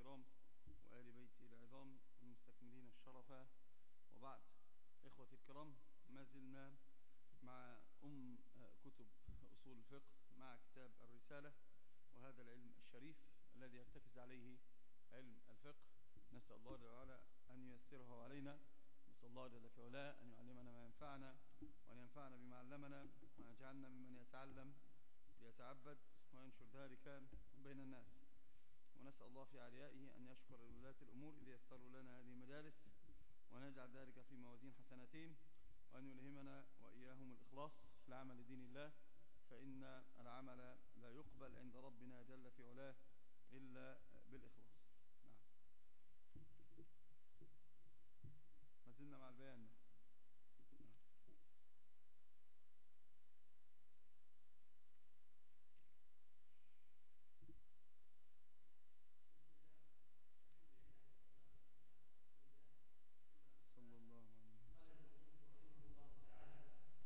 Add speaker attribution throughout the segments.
Speaker 1: الكرام وآل بيته العظام المستكملين الشرفة، وبعد. إخوتي الكرام، ما زلنا مع كتب أصول الفقه، مع كتاب الرسالة، وهذا العلم الشريف الذي يرتكز عليه علم الفقه. نسأل الله جل وعلا أن ييسره علينا، نسأل الله جل في علاه أن يعلمنا ما ينفعنا، وأن ينفعنا بما علمنا، وأن يجعلنا ممن يتعلم ليتعبد وينشر ذلك بين الناس. ونسأل الله في عليائه أن يشكر لولاة الأمور إذ يسروا لنا هذه المجالس، وأن يجعل ذلك في موازين حسناتهم، وأن يلهمنا وإياهم الإخلاص في العمل لدين الله، فإن العمل لا يقبل عند ربنا جل في علاه إلا بالإخلاص. نعم، ما زلنا مع البيان. نعم. صلى الله عليه وسلم.
Speaker 2: قال المؤلف رحمه الله تعالى: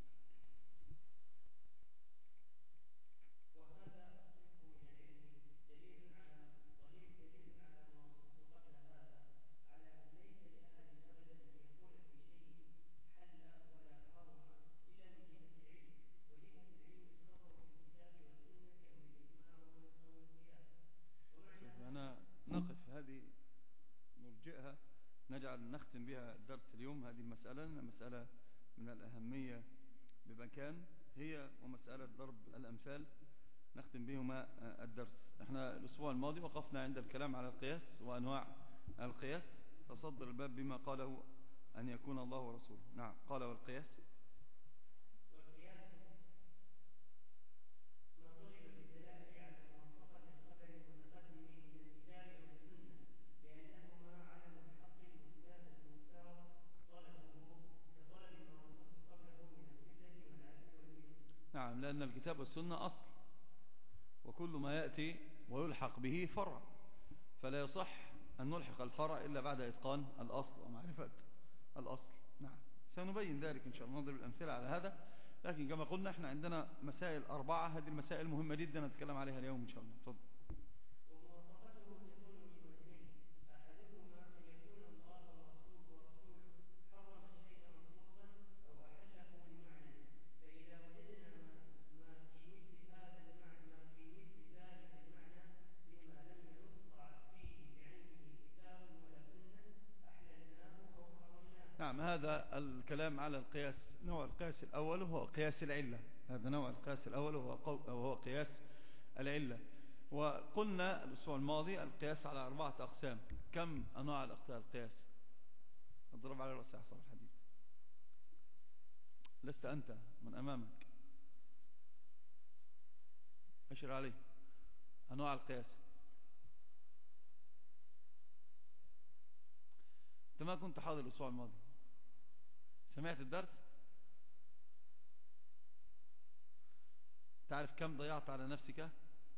Speaker 2: وهذا الصنف من العلم دليل على ما وصفت قبل هذا، على أن ليس لأحد أبدا أن يقول في شيء حل ولا حرم إلا من جهة العلم، وجهة العلم الخبر في الكتاب والسنة أو الإجماع أو القياس. ومعنى
Speaker 1: أنا نقف هذه، نرجئها، نختم بها درس اليوم. هذه مسألة من الأهمية بمكان، هي ومسألة ضرب الأمثال، نختم بهما الدرس. احنا الأسبوع الماضي وقفنا عند الكلام على القياس وأنواع القياس، تصدر الباب بما قاله أن يكون الله ورسوله. نعم، قال والقياس
Speaker 2: ما طلب بالدلالة على موافقة الخبر المتقدم من الكتاب أو السنة، لأنهما علم الحق المفترض طلبه، كطلب ما وصفت قبله من القبلة والعدل والإذن.
Speaker 1: نعم، لأن الكتاب والسنة أصل، وكل ما يأتي ويلحق به فرع، فلا يصح أن نلحق الفرع إلا بعد إتقان الأصل ومعرفة الأصل. نعم، سنبين ذلك إن شاء الله، نضرب الأمثلة على هذا. لكن كما قلنا احنا عندنا مسائل 4، هذه المسائل مهمة جدا نتكلم عليها اليوم إن شاء الله. تفضل.
Speaker 2: وموافقته تكون من وجهين: أحدهما أن يكون الله ورسوله حرم الشيء منصوصا أو أحله لمعنى، فإذا وجدنا ما في مثل ذلك المعنى مما لم ينص فيه بعينه كتاب ولا سنة أحللناه أو حرمناه.
Speaker 1: نعم، هذا الكلام على القياس، نوع القياس الأول هو قياس العلة. هذا نوع القياس الأول وهو قياس العلة. وقلنا الأسبوع الماضي القياس على 4 أقسام. كم أنواع القياس؟ اضرب على رأس عصا الحديث. لست أنت، من أمامك، أشر عليه. أنواع القياس. أنت ما كنت حاضر الأسبوع الماضي، سمعت الدرس؟ تعرف كم ضيعت على نفسك؟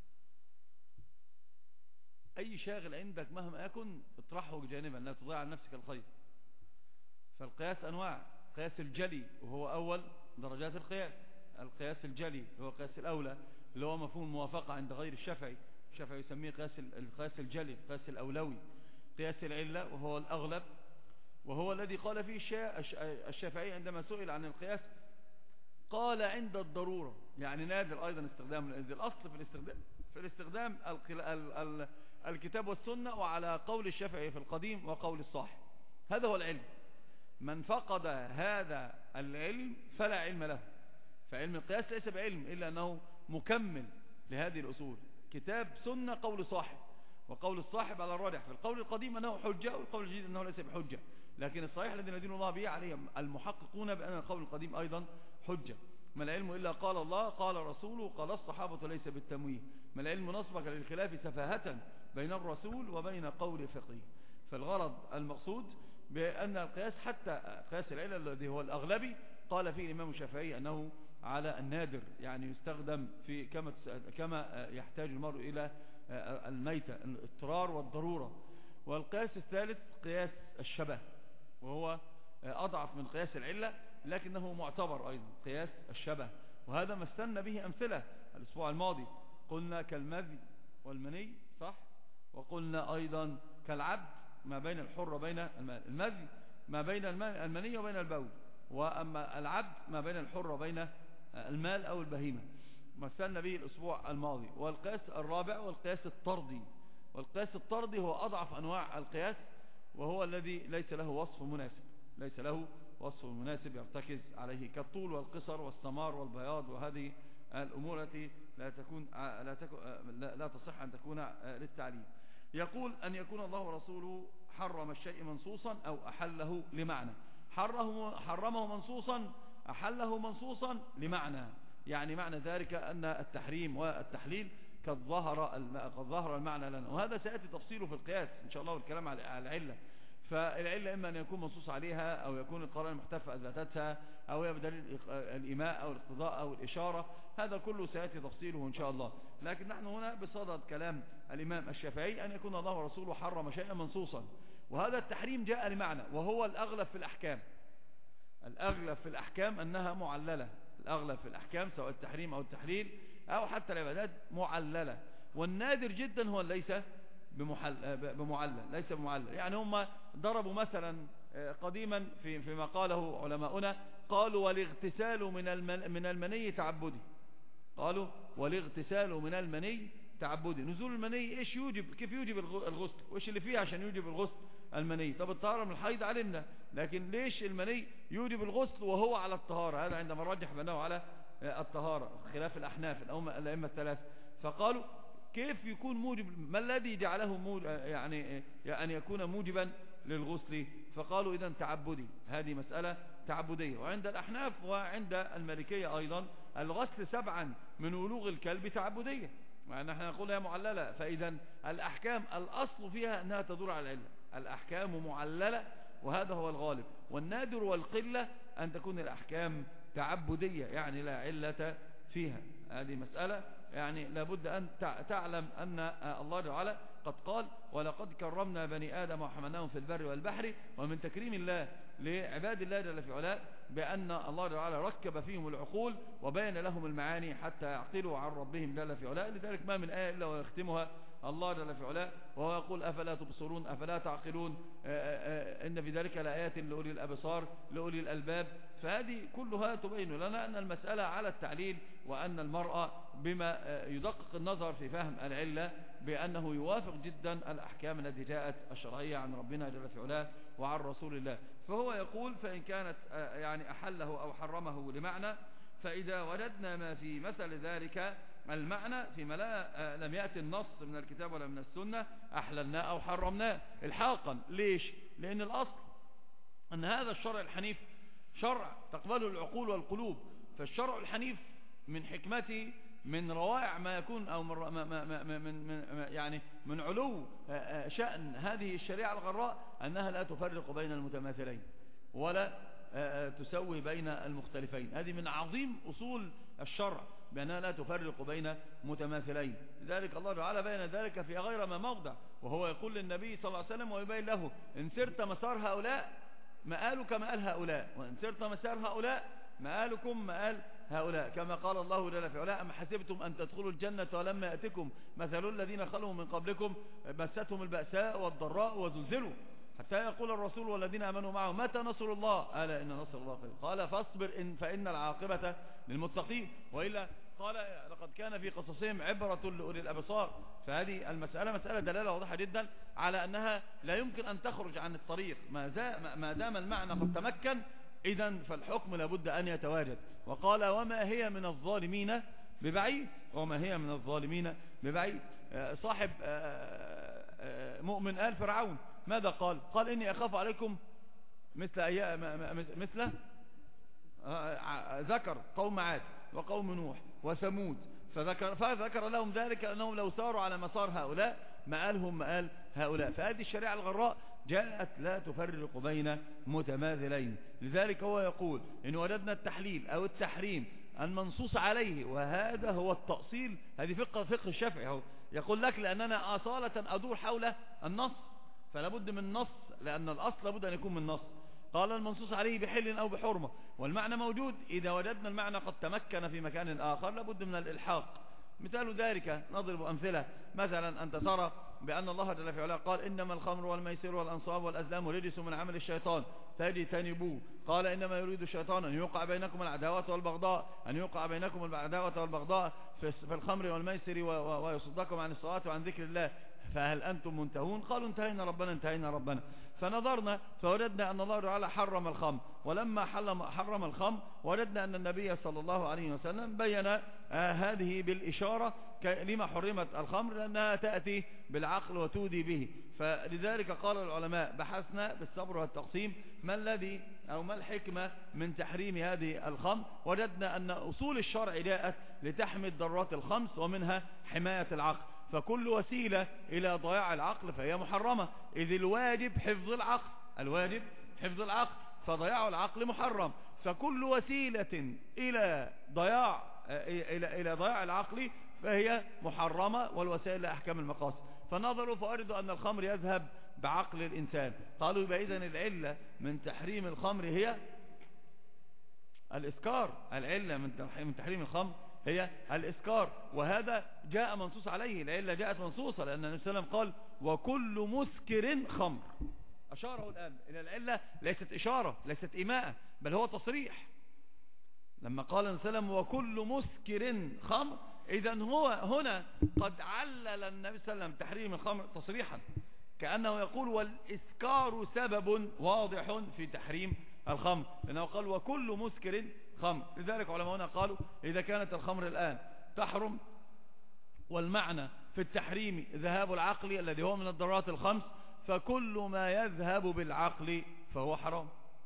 Speaker 1: أي شاغل عندك مهما يكن اطرحه جانبا، لا تضيع على نفسك الخير. فالقياس أنواع: قياس الجلي وهو أول درجات القياس. القياس الجلي هو قياس الأولى، اللي هو مفهوم الموافقة عند غير الشافعي. الشافعي يسميه القياس الجلي، قياس الأولوي. قياس العلة وهو الأغلب، وهو الذي قال فيه الشافعي عندما سئل عن القياس قال عند الضرورة، يعني نادر أيضا استخدام. الأصل في الاستخدام الكتاب والسنة، وعلى قول الشافعي في القديم وقول الصاحب. هذا هو العلم. من فقد هذا العلم فلا علم له. فعلم القياس ليس بعلم إلا أنه مكمل لهذه الأصول. كتاب سنة قول صاحب، وقول الصاحب على الراجح في القول القديم أنه حجة، والقول الجديد أنه ليس بحجة. لكن الصحيح الذي ندين الله به عليه المحققون بأن القول القديم أيضا حجة. ما العلم إلا قال الله قال رسوله قال الصحابة ليس بالتمويه. ما العلم نصبك للخلاف سفاهة بين الرسول وبين قول فقيه. فالغرض المقصود بأن القياس، حتى قياس العلة الذي هو الأغلبي، قال فيه الإمام الشافعي أنه على النادر، يعني يستخدم في كما يحتاج المرء إلى الميتة، الاضطرار والضرورة. والقياس الثالث قياس الشبه، وهو أضعف من قياس العلة لكنه معتبر أيضا، قياس الشبه. وهذا ما استنى به أمثلة الأسبوع الماضي. قلنا كالمذي والمني، صح؟ وقلنا أيضا كالعبد ما بين الحر وبين المذي، ما بين المني وبين البول. وأما العبد ما بين الحر وبين المال أو البهيمة، مثلنا به الأسبوع الماضي. والقياس الرابع والقياس الطردي. والقياس الطردي هو أضعف أنواع القياس، وهو الذي ليس له وصف مناسب، ليس له وصف مناسب يرتكز عليه، كالطول والقصر والسمار والبياض، وهذه الأمور التي لا تصح أن تكون للتعليم. يقول أن يكون الله ورسوله حرم الشيء منصوصا أو أحله لمعنى. حرمه منصوصا، أحله منصوصا لمعنى، يعني معنى ذلك أن التحريم والتحليل قد ظهر المعنى لنا، وهذا سيأتي تفصيله في القياس إن شاء الله والكلام على العلة. فالعلة إما أن يكون منصوص عليها، أو يكون القرائن المحتفة أثبتتها، أو يبدل الإيماء أو الاقتضاء أو الإشارة، هذا كله سيأتي تفصيله إن شاء الله. لكن نحن هنا بصدد كلام الإمام الشافعي أن يكون الله ورسوله حرم شيئا منصوصا، وهذا التحريم جاء لمعنى، وهو الأغلب في الأحكام. الأغلب في الأحكام أنها معللة، الأغلب في الأحكام سواء التحريم أو التحليل أو حتى العبادات معللة. والنادر جدا هو ليس بمعلل، ليس بمعلل. يعني هم ضربوا مثلا قديما فيما قاله علماؤنا، قالوا والاغتسال من المني تعبدي. قالوا والاغتسال من المني تعبدي. نزول المني ايش يوجب؟ كيف يوجب الغسل؟ وايش اللي فيه عشان يوجب الغسل؟ المني. طب الطهارة من الحيض علمنا، لكن ليش المني يوجب الغسل وهو على الطهارة؟ هذا عندما رجح بأنه على الطهارة، خلاف الأحناف الأئمة الثلاثة. فقالوا كيف يكون موجب؟ ما الذي جعله يعني أن يكون موجبا للغسل؟ فقالوا إذن تعبدي، هذه مسألة تعبدية. وعند الأحناف وعند المالكية أيضا الغسل 7 من ولوغ الكلب تعبدية، مع أن احنا نقول هي معللة. فإذا الأحكام الأصل فيها أنها تدور على العلة، الأحكام معللة، وهذا هو الغالب. والنادر والقلة أن تكون الأحكام تعبدية، يعني لا علة فيها. هذه مسألة يعني لابد أن تعلم أن الله تعالى قد قال ولقد كرمنا بني آدم وحملناهم في البر والبحر. ومن تكريم الله لعباد الله جل في علاه بأن الله تعالى ركب فيهم العقول وبين لهم المعاني حتى يعقلوا عن ربهم جل في علاه. لذلك ما من آية إلا ويختمها الله جل في علاه وهو يقول أفلا تبصرون أفلا تعقلون إن في ذلك لآيات لأولي الأبصار لأولي الألباب. فهذه كلها تبين لنا أن المسألة على التعليل، وأن المرأة بما يدقق النظر في فهم العلة بأنه يوافق جدا الأحكام التي جاءت الشرعية عن ربنا جل في علاه وعن رسول الله. فهو يقول فإن كانت يعني أحله أو حرمه لمعنى، فإذا وجدنا ما في مثل ذلك المعنى فيما لم يأتي النص من الكتاب ولا من السنة أحللناه أو حرمناه الحاقا. ليش؟ لأن الأصل أن هذا الشرع الحنيف شرع تقبله العقول والقلوب. فالشرع الحنيف من حكمته من روائع ما يكون أو من علو شأن هذه الشريعة الغراء أنها لا تفرق بين المتماثلين ولا تسوي بين المختلفين. هذه من عظيم أصول الشرع بأنها لا تفرق بين متماثلين. لذلك الله تعالى بين ذلك في غير ما موضع، وهو يقول للنبي صلى الله عليه وسلم ويبين له إن سرت مسار هؤلاء مآلك مآل هؤلاء، وإن سرت مسار هؤلاء مآلكم مآل هؤلاء، كما قال الله جل في علاه أم حسبتم أن تدخلوا الجنة ولما يأتكم مثل الذين خلوا من قبلكم مستهم البأساء والضراء وزلزلوا حتى يقول الرسول والذين آمنوا معه متى نصر الله ألا إن نصر الله قريب. قال فاصبر فإن العاقبة للمتقين، وإلا قال لقد كان في قصصهم عبرة لأولي الأبصار. فهذه المسألة مسألة دلالة واضحة جدا على أنها لا يمكن أن تخرج عن الطريق ما دام المعنى قد تمكن، إذن فالحكم لابد أن يتواجد. وقال وما هي من الظالمين ببعيد، وما هي من الظالمين ببعيد. صاحب مؤمن آل فرعون ماذا قال؟ قال إني أخاف عليكم مثل ذكر قوم عاد وقوم نوح وثمود، فذكر لهم ذلك أنهم لو ساروا على مسار هؤلاء مآلهم مآل هؤلاء. فهذه الشريعة الغراء جاءت لا تفرق بين متماثلين. لذلك هو يقول إن وجدنا التحليل أو التحريم المنصوص عليه، وهذا هو التأصيل. هذه فقه الشافعي يقول لك لأننا أصالة أدور حول النص، فلا بد من نص، لأن الأصل لابد أن يكون من نص. قال المنصوص عليه بحل أو بحرمة، والمعنى موجود. إذا وجدنا المعنى قد تمكن في مكان آخر لابد من الإلحاق مثال ذلك نضرب أمثلة. مثلا أنت ترى بأن الله جل في علاه قال إنما الخمر والميسر والأنصاب والأزلام رجس من عمل الشيطان فاجتنبوه. قال إنما يريد الشيطان أن يوقع بينكم العداوة والبغضاء في الخمر والميسر ويصدكم عن الصلاة وعن ذكر الله فهل أنتم منتهون؟ قالوا انتهينا ربنا. فنظرنا فوجدنا أن الله تعالى حرم الخمر، ولما حرم الخمر وجدنا أن النبي صلى الله عليه وسلم بين هذه بالإشارة لما حرمت الخمر لأنها تأتي بالعقل وتودي به. فلذلك قال العلماء بحثنا بالصبر والتقسيم ما الذي أو ما الحكمة من تحريم هذه الخمر. وجدنا أن أصول الشرع جاءت لتحمي الضرورات الخمس ومنها حماية العقل، فكل وسيلة إلى ضياع العقل فهي محرمة، إذ الواجب حفظ العقل فضياع العقل محرم. فكل وسيلة إلى ضياع العقل فهي محرمة، والوسائل لأحكام المقاصد. فنظروا فأردوا أن الخمر يذهب بعقل الإنسان، قالوا يبقى إذن العلة من تحريم الخمر هي الإسكار. العلة من تحريم الخمر هي الإسكار، وهذا جاء منصوص عليه. العلة جاءت منصوصة لأن النبي صلى الله عليه وسلم قال وكل مسكر خمر. أشاره الآن إلى العلة، ليست إشارة ليست إيماء بل هو تصريح. لما قال النبي صلى الله عليه وسلم وكل مسكر خمر، إذن هو هنا قد علل النبي صلى الله عليه وسلم تحريم الخمر تصريحا، كأنه يقول والإسكار سبب واضح في تحريم الخمر، لأنه قال وكل مسكر خمر. لذلك علماءنا قالوا إذا كانت الخمر الآن تحرم والمعنى في التحريم ذهاب العقل الذي هو من الضرورات الخمس، فكل ما يذهب بالعقل فهو حرام.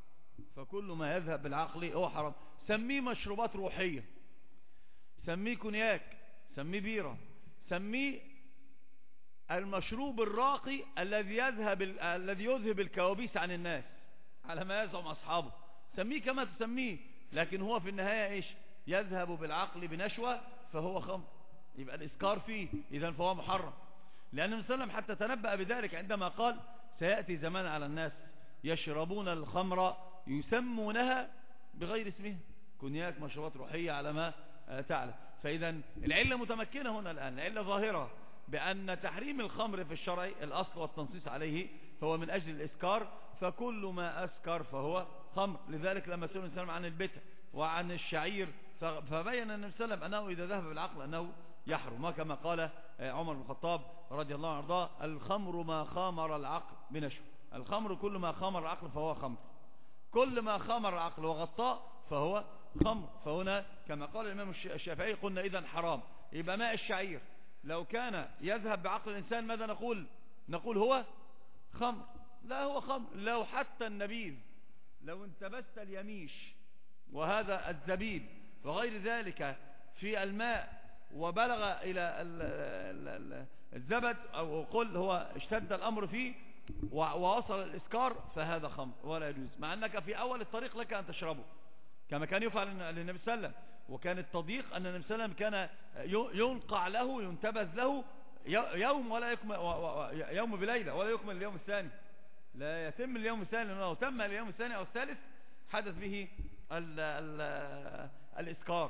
Speaker 1: هو حرام. سميه مشروبات روحية، سميه كونياك، سميه بيرة، سميه المشروب الراقي الذي يذهب الكوابيس عن الناس على ما يزعم أصحابه، سميه كما تسميه، لكن هو في النهاية إيش؟ يذهب بالعقل بنشوة فهو خمر، يبقى الإسكار فيه، إذن فهو محرم. لأن النبي صلى الله عليه وسلم حتى تنبأ بذلك عندما قال سيأتي زمان على الناس يشربون الخمر يسمونها بغير اسمها، كونياك، مشروبات روحية على ما تعلم. فإذا العلة متمكنة هنا الآن، العلة ظاهرة بأن تحريم الخمر في الشرع الأصل والتنصيص عليه هو من أجل الإسكار، فكل ما أسكر فهو خمر. لذلك لما سئل النبي عن البتع وعن الشعير فبين النبي صلى الله عليه وسلم أنه إذا ذهب بالعقل أنه يحرم، كما قال عمر بن الخطاب رضي الله عنه وارضاه الخمر ما خامر العقل بنشوه. الخمر كل ما خامر العقل فهو خمر، كل ما خامر العقل وغطاه فهو خمر. فهنا كما قال الإمام الشافعي قلنا إذن حرام. يبقى ماء الشعير لو كان يذهب بعقل الإنسان ماذا نقول هو خمر؟ لا هو خمر. لو حتى النبيذ، لو انتبست اليميش وهذا الزبيب وغير ذلك في الماء وبلغ إلى الزبد أو قل هو اشتد الأمر فيه ووصل الإسكار فهذا خمر ولا يجوز، مع أنك في أول الطريق لك أن تشربه كما كان يفعل للنبي صلى الله عليه وسلم. وكان التضييق أن النبي صلى الله عليه وسلم كان ينقع له ينتبذ له يوم ولا يكمل يوم بليلة ولا يكمل اليوم الثاني، لا يتم اليوم الثاني، لأنه تم اليوم الثاني أو الثالث حدث به الإسكار.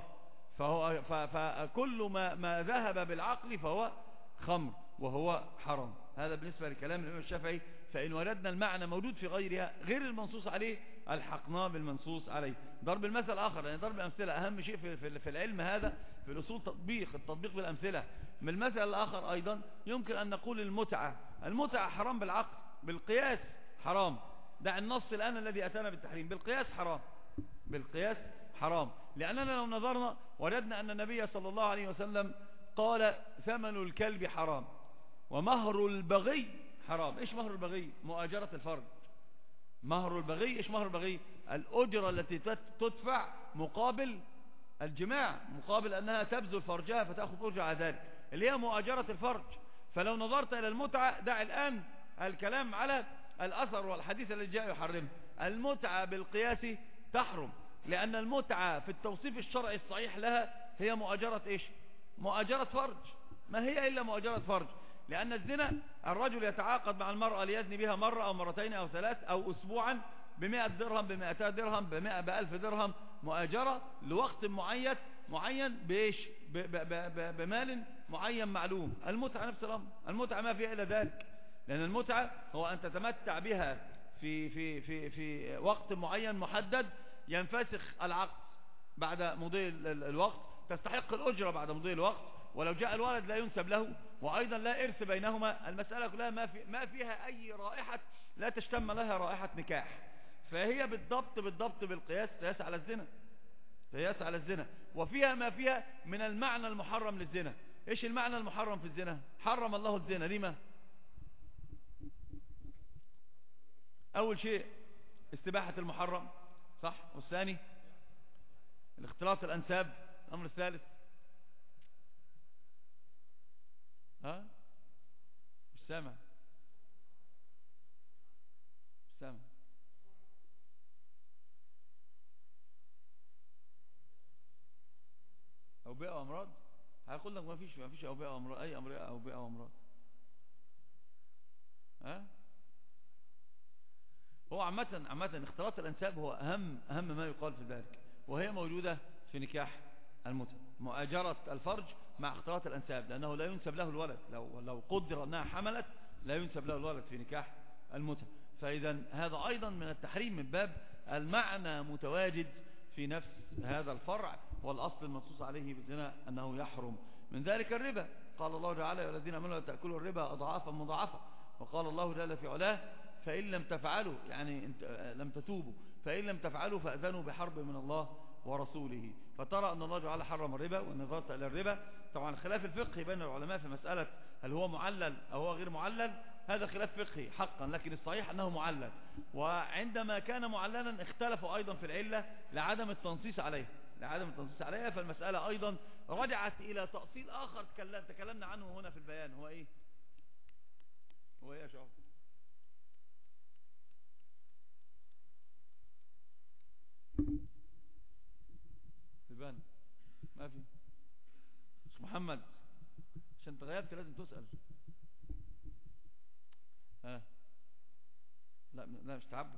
Speaker 1: فكل ما ذهب بالعقل فهو خمر وهو حرام. هذا بالنسبة لكلام الإمام الشافعي. فإن وردنا المعنى موجود في غيرها غير المنصوص عليه الحقناه بالمنصوص عليه. ضرب المثل آخر، يعني ضرب الأمثلة أهم شيء في العلم هذا في الأصول التطبيق بالأمثلة. من المثل الآخر أيضا يمكن أن نقول المتعة حرام بالعقل، بالقياس حرام. دع النص الآن الذي أتانا بالتحريم، بالقياس حرام. لأننا لو نظرنا وجدنا أن النبي صلى الله عليه وسلم قال ثمن الكلب حرام ومهر البغي حرام. إيش مهر البغي؟ مؤاجرة الفرج. مهر البغي إيش مهر البغي؟ الأجرة التي تدفع مقابل الجماع، مقابل أنها تبذل فرجها فتأخذ أجرة على ذلك، اللي هي مؤاجرة الفرج. فلو نظرت إلى المتعة، دع الآن الكلام على الأثر والحديث الذي جاء يحرم. المتعة بالقياس تحرم، لأن المتعة في التوصيف الشرعي الصحيح لها هي مؤاجرة إيش؟ مؤاجرة فرج. ما هي إلا مؤاجرة فرج؟ لأن الزنا الرجل يتعاقد مع المرأة ليزني بها مرة أو مرتين أو ثلاث أو أسبوعا ب100 درهم ب200 درهم ب1000 درهم، مؤاجرة لوقت معين بإيش؟ بمال معين معلوم. المتعة نفس الأمر، المتعة ما فيها إلا ذلك، لأن المتعة هو أن تتمتع بها في وقت معين محدد، ينفسخ العقد بعد مضي الوقت، تستحق الأجرة بعد مضي الوقت، ولو جاء الولد لا ينسب له، وأيضا لا إرث بينهما. المسألة كلها ما فيها أي رائحة، لا تشتم لها رائحة نكاح. فهي بالضبط بالقياس، قياس على الزنا، قياس على الزنا. وفيها ما فيها من المعنى المحرم للزنا. ايش المعنى المحرم في الزنا؟ حرم الله الزنا. لما؟ اول شيء استباحة المحرم، صح؟ والثاني الاختلاط الانساب. الامر الثالث مش سامع اوبئة وامراض. هيقول لك ما فيش اوبئة وامراض. اي اوبئة وامراض؟ هو عامة اختلاط الانساب هو اهم ما يقال في ذلك، وهي موجودة في نكاح المتعة، مؤاجرة الفرج مع اختلاط الانساب، لانه لا ينسب له الولد. لو قدر انها حملت لا ينسب له الولد في نكاح المتعة. فاذا هذا ايضا من التحريم من باب المعنى متواجد في نفس هذا الفرع، والأصل المنصوص عليه بالزنا أنه يحرم. من ذلك الربا، قال الله تعالى: يا الذين آمنوا لا تأكلوا الربا أضعافا مضاعفة. وقال الله جل في علاه: فإن لم تفعلوا، يعني لم تتوبوا، فإن لم تفعلوا فأذنوا بحرب من الله ورسوله. فترى أن الله تعالى حرم الربا والنظرة إلى الربا. طبعا خلاف الفقه بين العلماء في مسألة هل هو معلل أو هو غير معلل، هذا خلاف فقهي حقا، لكن الصحيح أنه معلل. وعندما كان معللا اختلفوا أيضا في العلة لعدم التنصيص عليها، فالمسألة أيضا رجعت إلى تأصيل آخر تكلمنا عنه هنا في البيان. هو إيه يا شعب؟ سيبان ما في مش محمد، عشان تغيرت لازم تسأل. لا مش تعبد.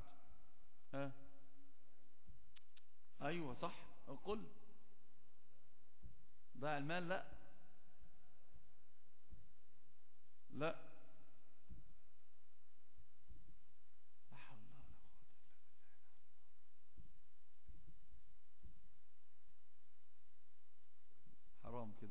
Speaker 1: ايوه صح، قل ضاع المال. لا لا حول ولا قوة. حرام كده.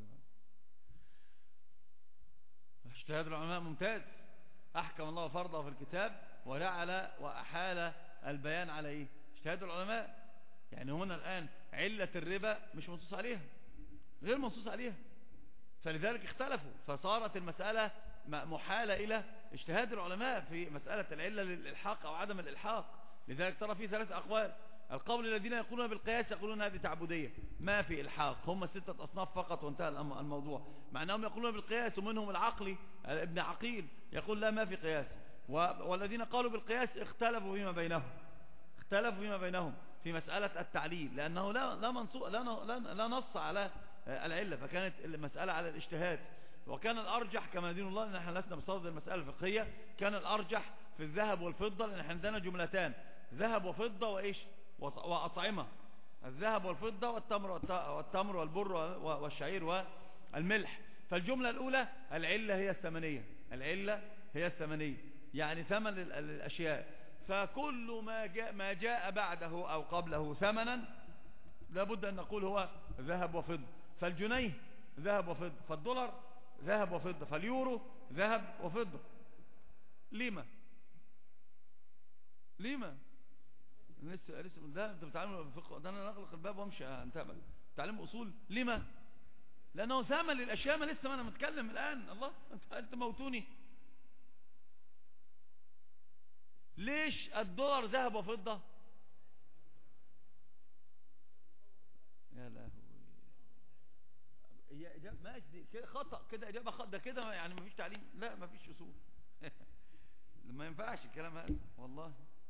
Speaker 1: اجتهاد العلماء ممتاز، احكم الله فرضه في الكتاب وجعل واحال البيان على ايه؟ اجتهاد العلماء. يعني هنا الان علة الربا مش منصوص عليها، غير منصوص عليها، فلذلك اختلفوا، فصارت المسألة محالة الى اجتهاد العلماء في مسألة العلة للإلحاق او عدم الإلحاق. لذلك ترى فيه 3 اقوال. القول الذين يقولون بالقياس يقولون هذه تعبدية ما في إلحاق، هم 6 أصناف فقط وانتهى الموضوع، مع أنهم يقولون بالقياس، ومنهم العقلي ابن عقيل يقول لا ما في قياس. والذين قالوا بالقياس اختلفوا فيما بينهم في مسألة التعليل، لأنه لا نص على العلة، فكانت المسألة على الاجتهاد. وكان الأرجح كما دين الله، لأن احنا لسنا بصدد المسألة الفقهية، كان الأرجح في الذهب والفضة، لأن احنا عندنا جملتان: ذهب وفضة وإيش وأطعمة. الذهب والفضة والتمر والبر والشعير والملح. فالجملة الأولى العلة هي الثمنية، يعني ثمن الأشياء. فكل ما جاء بعده أو قبله ثمنا لابد أن نقول هو ذهب وفضة. فالجنيه ذهب وفضة، فالدولار ذهب وفضة، فاليورو ذهب وفضة. لما لسه ده انت بتعلم فقه، ده انا نغلق الباب وامشي انت تعلم اصول. لما؟ لانه ثمن للاشياء. ما لسه ما انا متكلم الان. الله انت موتوني. ليش الدولار ذهب وفضة؟ يا لهوي، هي اجابه ماشي كده خطا، كده اجابه خطا، ده كده يعني ما فيش تعليم. لا ما فيش اصول. ما ينفعش الكلام هذا والله.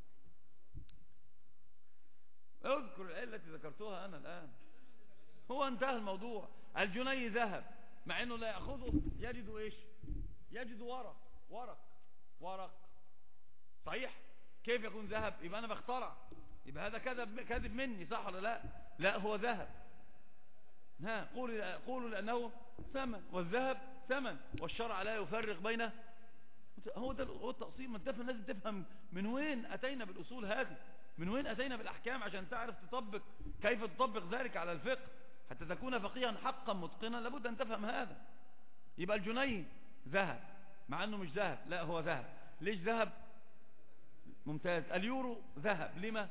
Speaker 1: اذكر العلة التي ذكرتها أنا الآن. هو انتهى الموضوع. الجنيه ذهب، مع أنه لا يأخذه يجد إيش؟ يجد ورق. صحيح؟ كيف يكون ذهب؟ يبقى أنا بخترع، يبقى هذا كذب مني، صح ولا لا؟ لا هو ذهب. قولوا لأنه ثمن، والذهب ثمن، والشرع لا يفرق بين. هو التقسيم. ما تفهم، لازم تفهم من وين أتينا بالأصول هذه، من وين أتينا بالأحكام، عشان تعرف تطبق، كيف تطبق ذلك على الفقه حتى تكون فقيها حقا متقنا. لابد أن تفهم هذا. يبقى الجنيه ذهب، مع أنه مش ذهب، لا هو ذهب. ليش ذهب؟ ممتاز. اليورو ذهب، لما؟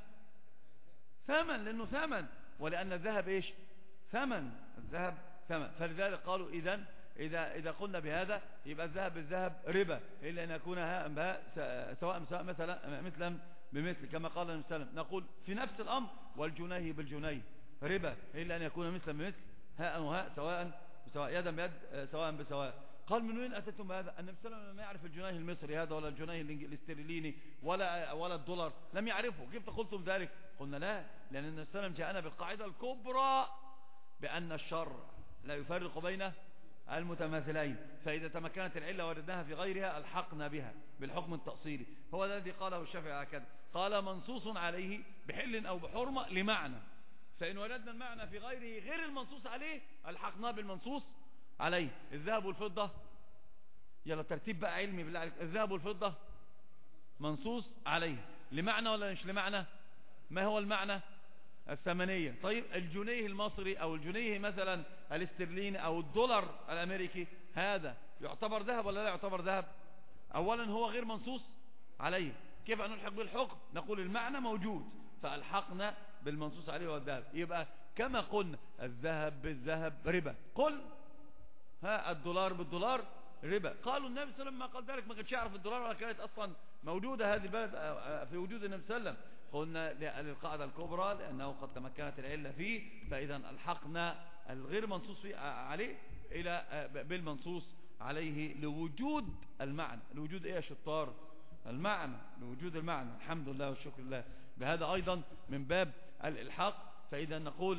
Speaker 1: ثمن، لأنه ثمن، ولأن الذهب إيش؟ ثمن. الذهب ثمن. فلذلك قالوا إذا قلنا بهذا يبقى الذهب بالذهب ربا، إلا أن يكون هاء بهاء سواء مثلا بمثل، كما قال النبي صلى الله عليه وسلم. نقول في نفس الأمر والجنيه بالجنيه ربا، إلا أن يكون مثلا بمثل، هاء وهاء سواء يدا بيد سواء بسواء. قال من وين أتيتم بهذا؟ النبي صلى الله عليه وسلم لم يعرف الجنيه المصري هذا ولا الجنيه الاسترليني ولا الدولار، لم يعرفه. كيف قلتم ذلك؟ قلنا لا، لأن النبي صلى الله عليه وسلم جاءنا بالقاعدة الكبرى بأن الشرع لا يفرق بين المتماثلين، فإذا تمكنت العلة وردناها في غيرها ألحقنا بها بالحكم التأصيلي. هو الذي قاله الشافعي هكذا، قال منصوص عليه بحل أو بحرمة لمعنى، فإن وردنا المعنى في غيره غير المنصوص عليه ألحقناه بالمنصوص عليه. الذهب والفضة، يلا ترتيب بقى علمي بالله عليك. الذهب والفضة منصوص عليه لمعنى ولا مش لمعنى؟ ما هو المعنى؟ الثمنية. طيب الجنيه المصري أو الجنيه مثلا الاسترليني أو الدولار الأمريكي، هذا يعتبر ذهب ولا لا يعتبر ذهب؟ أولا هو غير منصوص عليه، كيف أن نلحق بالحكم؟ نقول المعنى موجود فألحقنا بالمنصوص عليه والذهب. يبقى كما قلنا الذهب بالذهب ربا، قل الدولار بالدولار ربا. قالوا النبي صلى الله عليه وسلم ما قال ذلك، ما كانش يعرف الدولار ولا كانت أصلا موجودة هذه البلد في وجود النبي صلى الله عليه وسلم. قلنا للقاعدة الكبرى لأنه قد تمكنت العلة فيه، فإذا الحقنا الغير منصوص عليه إلى بالمنصوص عليه لوجود المعنى. لوجود إيه يا شطار؟ المعنى، لوجود المعنى. الحمد لله والشكر لله. بهذا أيضا من باب الإلحاق. فإذا نقول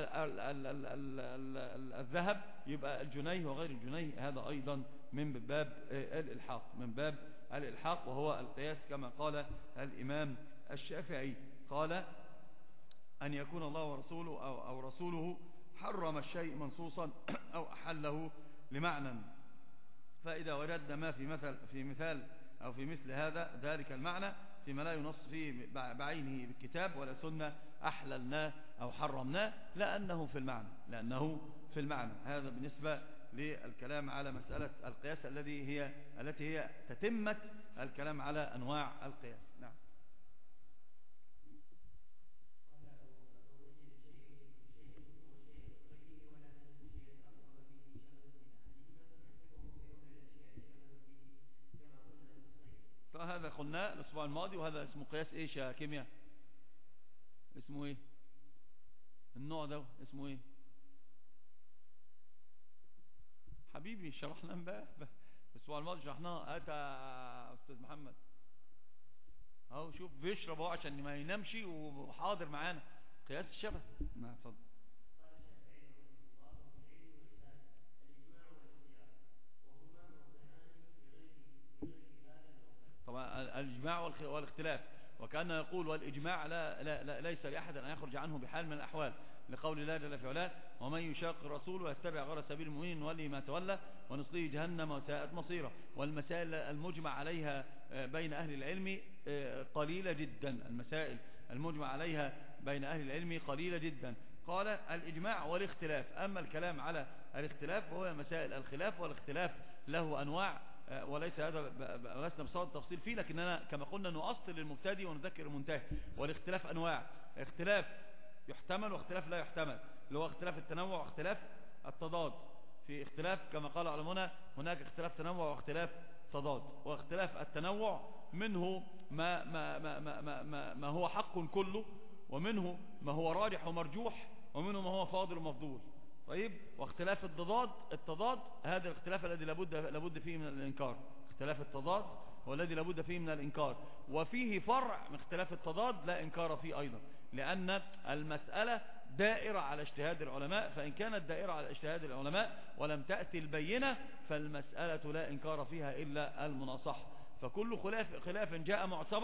Speaker 1: الذهب يبقى الجنيه وغير الجنيه، هذا أيضا من باب الإلحاق، من باب الإلحاق، وهو القياس كما قال الإمام الشافعي. قال أن يكون الله ورسوله أو رسوله حرم الشيء منصوصا أو أحله لمعنى، فإذا وردنا ما في مثال أو في مثل هذا ذلك المعنى فيما لا ينص فيه بعينه بالكتاب ولا سنة أحللناه أو حرمناه لأنه في المعنى. هذا بالنسبة للكلام على مسألة القياس التي هي تتمة الكلام على أنواع القياس. نعم. فهذا قلنا الأسبوع الماضي، وهذا اسمه قياس ايش يا كيمياء؟ اسمه ايه النوع ده؟ اسمه ايه حبيبي؟ شرحنا امبارح الأسبوع الماضي، شرحناه. أتى أستاذ محمد اهو، شوف بيشرب اهو عشان ما ينامش وحاضر معانا. قياس الشبه. نعم اتفضل. طبعا الإجماع والاختلاف، وكان يقول والإجماع ليس لأحد أن يخرج عنه بحال من الأحوال، لقول الله جل في علاه ومن يشاق الرسول ويتبع غير سبيل المؤمنين نوليه ما تولى ونصليه جهنم وساءت مصيره. والمسائل المجمع عليها بين أهل العلم قليلة جدا، المسائل المجمع عليها بين أهل العلم قليلة جدا. قال الإجماع والاختلاف. أما الكلام على الاختلاف وهو مسائل الخلاف، والاختلاف له أنواع وليس هذا لسنا بصدد التفصيل فيه، لكننا كما قلنا نؤصل للمبتدئ ونذكر المنتهي. والاختلاف أنواع، اختلاف يحتمل واختلاف لا يحتمل، اللي هو اختلاف التنوع واختلاف التضاد. في اختلاف كما قال علماء هناك اختلاف تنوع واختلاف تضاد. واختلاف التنوع منه ما هو حق كله، ومنه ما هو راجح ومرجوح، ومنه ما هو فاضل ومفضول. طيب، واختلاف التضاد هذا الاختلاف الذي لابد فيه من الإنكار. اختلاف التضاد هو الذي لابد فيه من الإنكار، وفيه فرع من اختلاف التضاد لا إنكار فيه أيضا، لأن المسألة دائرة على اجتهاد العلماء، فإن كانت دائرة على اجتهاد العلماء ولم تأتي البينة فالمسألة لا إنكار فيها إلا المناصحة. فكل خلاف جاء معتبر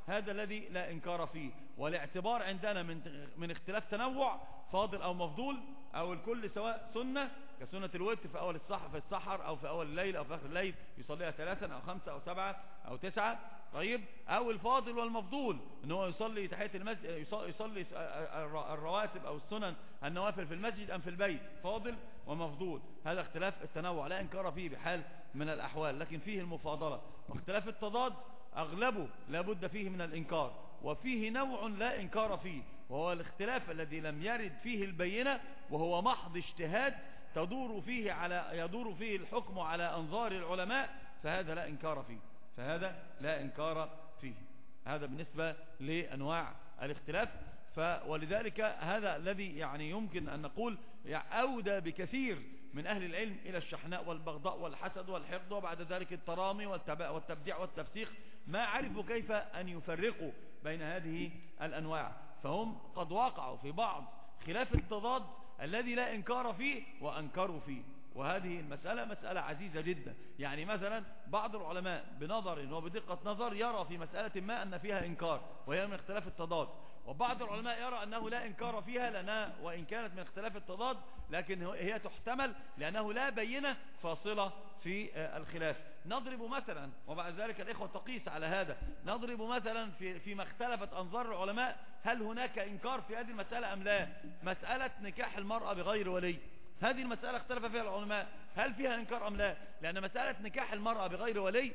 Speaker 1: هذا الذي لا إنكار فيه. والاعتبار عندنا من اختلاف تنوع فاضل أو مفضول أو الكل سواء سنة كسنة الوتر في أول السحر أو في أول الليل أو في آخر الليل يصليها 3 أو 5 أو 7 أو 9. طيب، أو الفاضل والمفضول إن هو يصلي تحية المسجد، يصلي الرواتب أو السنن النوافل في المسجد أم في البيت، فاضل ومفضول. هذا اختلاف التنوع لا إنكار فيه بحال من الأحوال، لكن فيه المفاضلة. واختلاف التضاد أغلبه لا بد فيه من الإنكار، وفيه نوع لا إنكار فيه، وهو الاختلاف الذي لم يرد فيه البينة، وهو محض اجتهاد يدور فيه الحكم على أنظار العلماء، فهذا لا إنكار فيه، فهذا لا إنكار فيه. هذا بالنسبة لأنواع الاختلاف. ولذلك هذا الذي يعني يمكن أن نقول أودى بكثير من أهل العلم إلى الشحناء والبغضاء والحسد والحقد، وبعد ذلك الترامي والتبديع والتفسيق، ما عرفوا كيف أن يفرقوا بين هذه الأنواع، فهم قد وقعوا في بعض خلاف التضاد الذي لا إنكار فيه وأنكروا فيه. وهذه المسألة مسألة عزيزة جدا. يعني مثلا بعض العلماء بنظر وبدقة نظر يرى في مسألة ما أن فيها إنكار وهي من اختلاف التضاد، وبعض العلماء يرى أنه لا إنكار فيها لأنها وإن كانت من اختلاف التضاد لكن هي تحتمل لأنه لا بينة فاصلة في الخلاف. نضرب مثلا، وبعد ذلك الإخوة تقيس على هذا، نضرب مثلا فيما اختلفت أنظار العلماء هل هناك إنكار في هذه المسألة أم لا. مسألة نكاح المرأة بغير ولي، هذه المسألة اختلف فيها العلماء هل فيها إنكار أم لا، لأن مسألة نكاح المرأة بغير ولي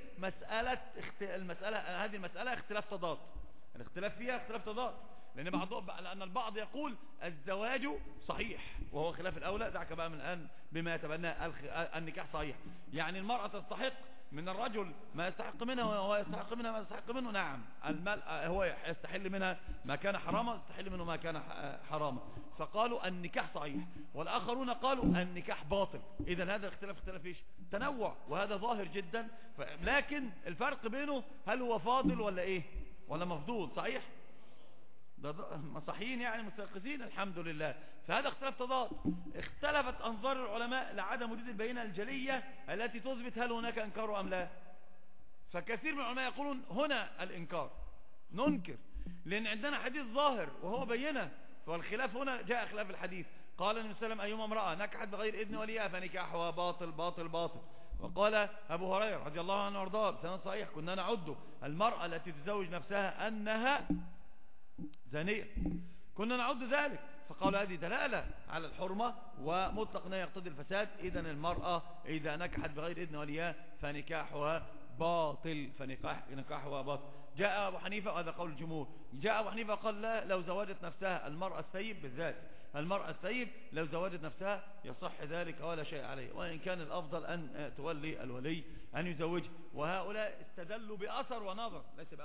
Speaker 1: هذه المسألة اختلاف تضاد، الاختلاف فيها اختلاف تضاد، لأن البعض يقول الزواج صحيح وهو خلاف الأولى، دعك بقى من الآن بما يتبناه النكاح صحيح، يعني المرأة تستحق من الرجل ما يستحق منها وهو يستحق منها ما يستحق منه. نعم، المال هو يستحل منها ما كان حراما، يستحل منه ما كان حراما، فقالوا النكاح صحيح، والآخرون قالوا النكاح باطل. إذن هذا اختلاف ايش؟ تنوع، وهذا ظاهر جدا. لكن الفرق بينه هل هو فاضل ولا ايه ولا مفضول؟ صحيح، صحيحين يعني مستيقظين الحمد لله. فهذا اختلاف تضاد، اختلفت أنظار العلماء لعدم وجود البينة الجلية التي تثبت هل هناك إنكار أم لا. فكثير من العلماء يقولون هنا الإنكار، ننكر لأن عندنا حديث ظاهر وهو بينة، والخلاف هنا جاء خلاف الحديث. قال النبي صلى الله عليه وسلم أيما امرأة نكحت بغير إذن وليها فنكاحها باطل باطل باطل. وقال أبو هريرة رضي الله عنه وارضاه بسند صحيح كنا نعد المرأة التي تزوج نفسها أنها زانية، كنا نعد ذلك، فقال هذه دلالة على الحرمة ومطلق لا يقتضي الفساد. إذن المرأة إذا نكحت بغير إذن وليها فنكاحها باطل، فنكاحها باطل. جاء أبو حنيفة، وهذا قول الجمهور، جاء أبو حنيفة قال لا، لو زوجت نفسها المرأة الثيب بالذات، المرأة الثيب لو زوجت نفسها يصح ذلك ولا شيء عليه، وإن كان الأفضل أن تولي الولي أن يزوجها. وهؤلاء استدلوا بأثر ونظر،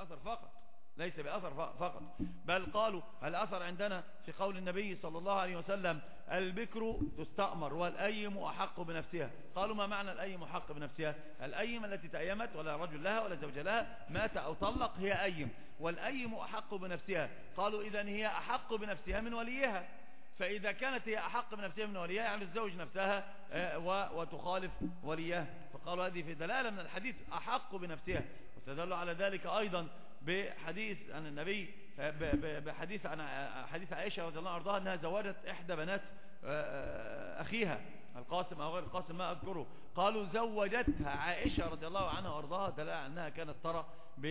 Speaker 1: ليس بأثر فقط، بل قالوا الأثر عندنا في قول النبي صلى الله عليه وسلم البكر تستأمر والأيم أحق بنفسها. قالوا ما معنى الأيم أحق بنفسها؟ الأيم التي تأيمت ولا رجل لها ولا زوج لها، مات أو طلق، هي أيم، والأيم أحق بنفسها. قالوا إذن هي أحق بنفسها من وليها، فإذا كانت هي أحق بنفسها من وليها يعني تزوج نفسها وتخالف وليها. فقالوا هذه في دلالة من الحديث أحق بنفسها. واستدلوا على ذلك أيضا بحديث عن النبي، بحديث عن حديث عائشة رضي الله عنها وارضاها أنها زوجت إحدى بنات أخيها القاسم أو غير القاسم ما أذكره، قالوا زوجتها عائشة رضي الله عنها وارضاها، دلالة أنها كانت ترى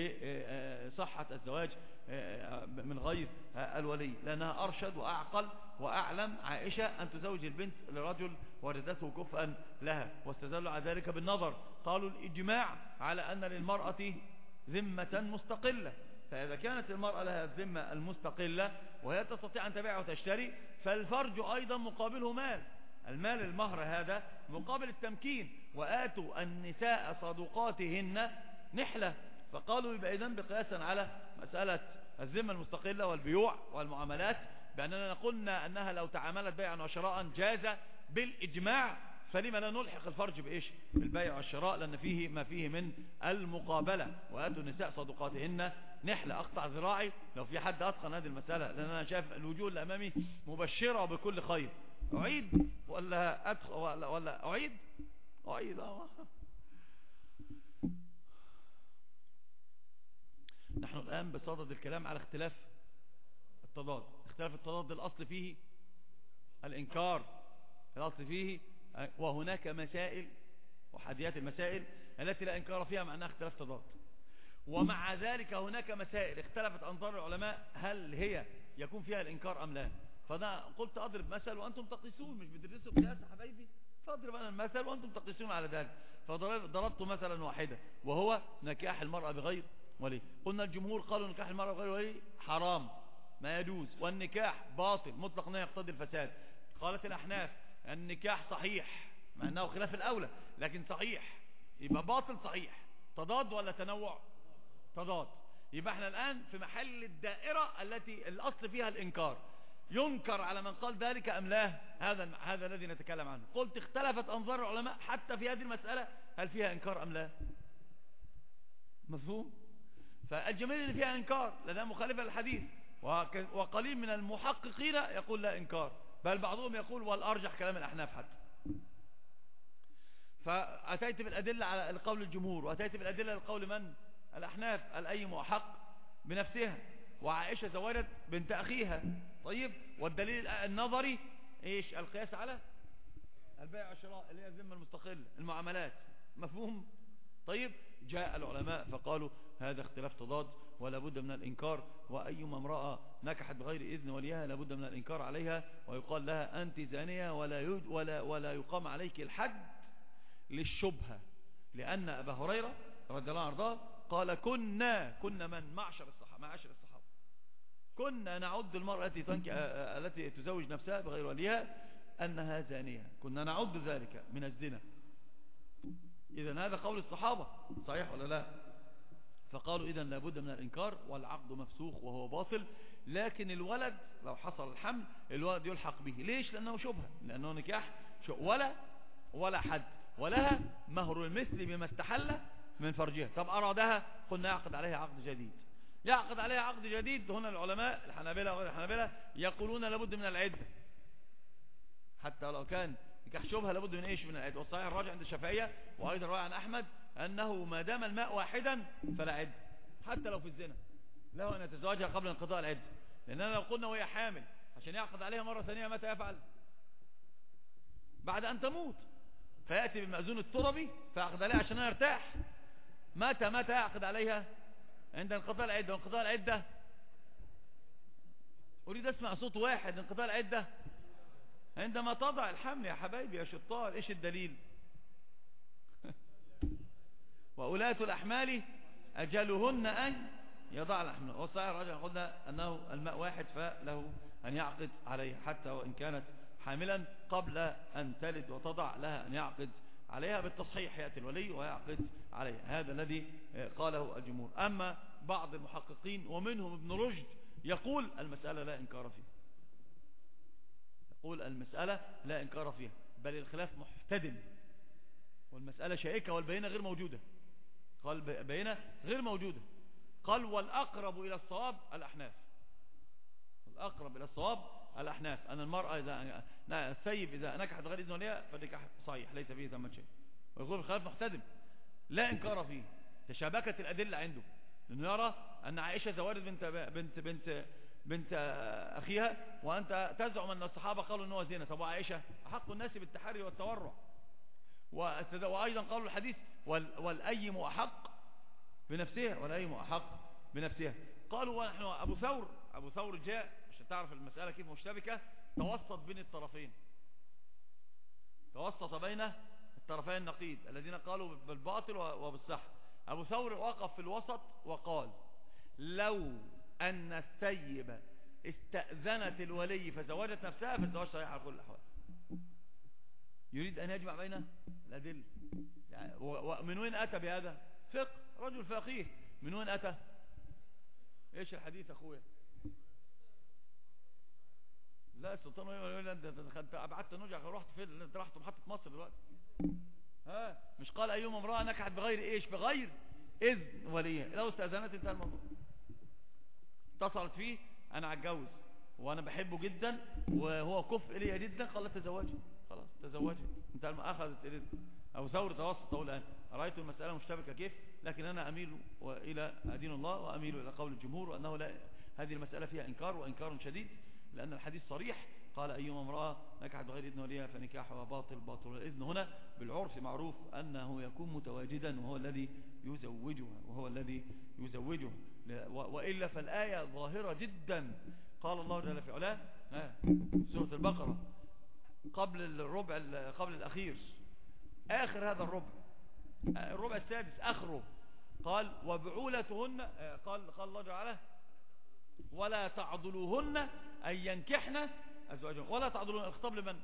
Speaker 1: بصحة الزواج من غير الولي، لأنها أرشد وأعقل وأعلم عائشة أن تزوج البنت لرجل وردته كفءا لها. واستدلوا على ذلك بالنظر، قالوا الإجماع على أن للمرأة ذمة مستقلة، فإذا كانت المرأة لها الذمة المستقلة وهي تستطيع أن تبيع وتشتري، فالفرج أيضا مقابله مال، المال المهر هذا مقابل التمكين، وآتوا النساء صدقاتهن نحلة. فقالوا يبقى إذن بقياسا على مسألة الذمة المستقلة والبيوع والمعاملات بأننا قلنا أنها لو تعاملت بيعا وشراء جاز بالإجماع، فلما لا نلحق الفرج بإيش؟ بالبيع والشراء، لأن فيه ما فيه من المقابلة. وآتوا النساء صدقاتهن نحلة. أقطع ذراعي لو في حد أتقن هذه المسألة، لأن أنا شايف الوجوه اللي أمامي مبشرة بكل خير. أعيد ولا أدخل ولا أعيد؟ ونحن الآن بصدد الكلام على اختلاف التضاد. اختلاف التضاد الأصل فيه الإنكار، الأصل فيه، وهناك مسائل وحديات المسائل التي لا إنكار فيها مع أنها اختلاف تضاد. ومع ذلك هناك مسائل اختلفت أنظار العلماء هل هي يكون فيها الإنكار أم لا. فأنا قلت أضرب مثل وأنتم تقيسون، مش بتدرسوا قياس يا حبايبي، فأضرب أنا المثل وأنتم تقيسون على ذلك. فضربت مثلا واحدة وهو نكاح المرأة بغير ولي. قلنا الجمهور قالوا نكاح المرأة بغير ولي حرام ما يجوز، والنكاح باطل مطلق لا يقتضي الفساد. قالت الأحناف النكاح صحيح مع أنه خلاف الأولى لكن صحيح، يبقى باطل صحيح. تضاد ولا تنوع؟ تضاد. يبقى احنا الآن في محل الدائرة التي الأصل فيها الإنكار. ينكر على من قال ذلك أم لا؟ هذا الذي نتكلم عنه. قلت اختلفت أنظار العلماء حتى في هذه المسألة هل فيها إنكار أم لا. مفهوم؟ فالجميل اللي فيها إنكار لأنها مخالفة للحديث، وقليل من المحققين يقول لا إنكار، بل بعضهم يقول والأرجح كلام الأحناف حتى. فأتيت بالأدلة على القول الجمهور، وأتيت بالأدلة للقول من؟ الأحناف. الأيم أحق بنفسها، وعائشة زوجت بنت أخيها. طيب، والدليل النظري إيش؟ القياس على البيع والشراء اللي هي الذمة المستقلة، المعاملات. مفهوم؟ طيب، جاء العلماء فقالوا هذا اختلاف تضاد ولا بد من الإنكار، وأيما امرأة نكحت بغير إذن وليها لا بد من الإنكار عليها، ويقال لها أنت زانية ولا يقام عليك الحد للشبهة. لأن أبا هريرة رضي الله عنه قال كنا من معاشر الصحابة كنا نعد المرأة التي تزوج نفسها بغير وليها أنها زانية، كنا نعد ذلك من الزنا. إذن هذا قول الصحابة صحيح ولا لا؟ فقالوا إذن لابد من الإنكار، والعقد مفسوخ وهو باطل. لكن الولد لو حصل الحمل الولد يلحق به. ليش؟ لأنه شبهة، لأنه نكاح ولا حد، ولها مهر المثل بما استحل من فرجها. طب أرادها، قلنا يعقد عليها عقد جديد. يعقد عليها عقد جديد. هنا العلماء الحنابلة وغير الحنابلة يقولون لابد من العدة، حتى لو كان نكاح شبهة لابد من ايش؟ من العدة. والصحيح الراجع عند الشافعية وأيضا رواية عن أحمد أنه ما دام الماء واحدا فلا عدة، حتى لو في الزنا له أن يتزوجها قبل انقضاء العدة. لأننا لو قلنا وهي حامل عشان يعقد عليها مرة ثانية متى يفعل؟ بعد أن تموت، فيأتي بالمأذون التربي فيعقد عليها عشان يرتاح. متى يعقد عليها؟ عند انقضاء العدة. وانقضاء العدة أريد أسمع صوت واحد. انقضاء العدة عندما تضع الحمل يا حبايبي يا شطار. إيش الدليل؟ وأولاة الأحمال أجلهن أن يضع الحمل. والصحيح الراجح قلنا أنه الماء واحد فله أن يعقد عليها حتى وإن كانت حاملا قبل أن تلد وتضع لها أن يعقد عليها. بالتصحيح يأتي الولي ويعقد عليها. هذا الذي قاله الجمهور. أما بعض المحققين ومنهم ابن رشد يقول المسألة لا إنكار فيها، يقول المسألة لا إنكار فيها، بل الخلاف محتدم والمسألة شائكة والبينة غير موجودة. قال بينة غير موجودة. قال والأقرب إلى الصواب الأحناف. الأقرب إلى الصواب الأحناف أن المرأة السيب إذا نكحت غير إذن وليها فنكاح صحيح ليس فيه ثمة شيء. ويقول الخلاف محتدم لا إنكار فيه. تشابكت الأدلة عنده، لأنه يرى أن عائشة زوجت بنت أخيها، وأنت تزعم أن الصحابة قالوا أنه زينة. طب وعائشة أحق الناس بالتحري والتورع. وأيضا قالوا الحديث والأيم أحق بنفسها. قالوا ونحن أبو ثور جاء عشان تعرف المسألة كيف مشتبكة، توسط بين الطرفين، توسط بين الطرفين النقيض الذين قالوا بالباطل وبالصح. أبو ثور وقف في الوسط وقال لو أن السيبة استأذنت الولي فزوجت نفسها فالزواج صحيح على كل الأحوال. يريد أن يجمع بين الأدلة. يعني ومن وين أتى بهذا؟ فقه، رجل فقيه. من وين أتى؟ إيش الحديث أخويا؟ لا السلطان يقول أنت أبعدت نجع رحت فين؟ أنت رحت محطة مصر دلوقتي. مش قال أيوم امرأة نكحت بغير إيش؟ بغير إذن وليها. لو استأذنت انتهى الموضوع. اتصلت فيه أنا هتجوز وأنا بحبه جدا وهو كفء ليا جدا، قالت تزوجي. خلاص تزوجت، انتهى. أخذت الإذن. أبو ثور توسط الآن. رأيت المسألة مشتبكة كيف؟ لكن أنا أميل إلى دين الله وأميل إلى قول الجمهور، وأنه لا، هذه المسألة فيها إنكار وإنكار شديد، لأن الحديث صريح، قال أيما امرأة نكحت بغير إذن وليها فنكاحها باطل. باطل الإذن هنا بالعرف معروف أنه يكون متواجدا وهو الذي يزوجها، وإلا فالآية ظاهرة جدا. قال الله جل في علاه سورة البقرة قبل الأخير، آخر هذا الربع السادس آخره، قال وبعولتهن، قال الله تعالى ولا تعضلوهن أن ينكحن أزواجهن. ولا تعضلوهن، الخطاب لمن؟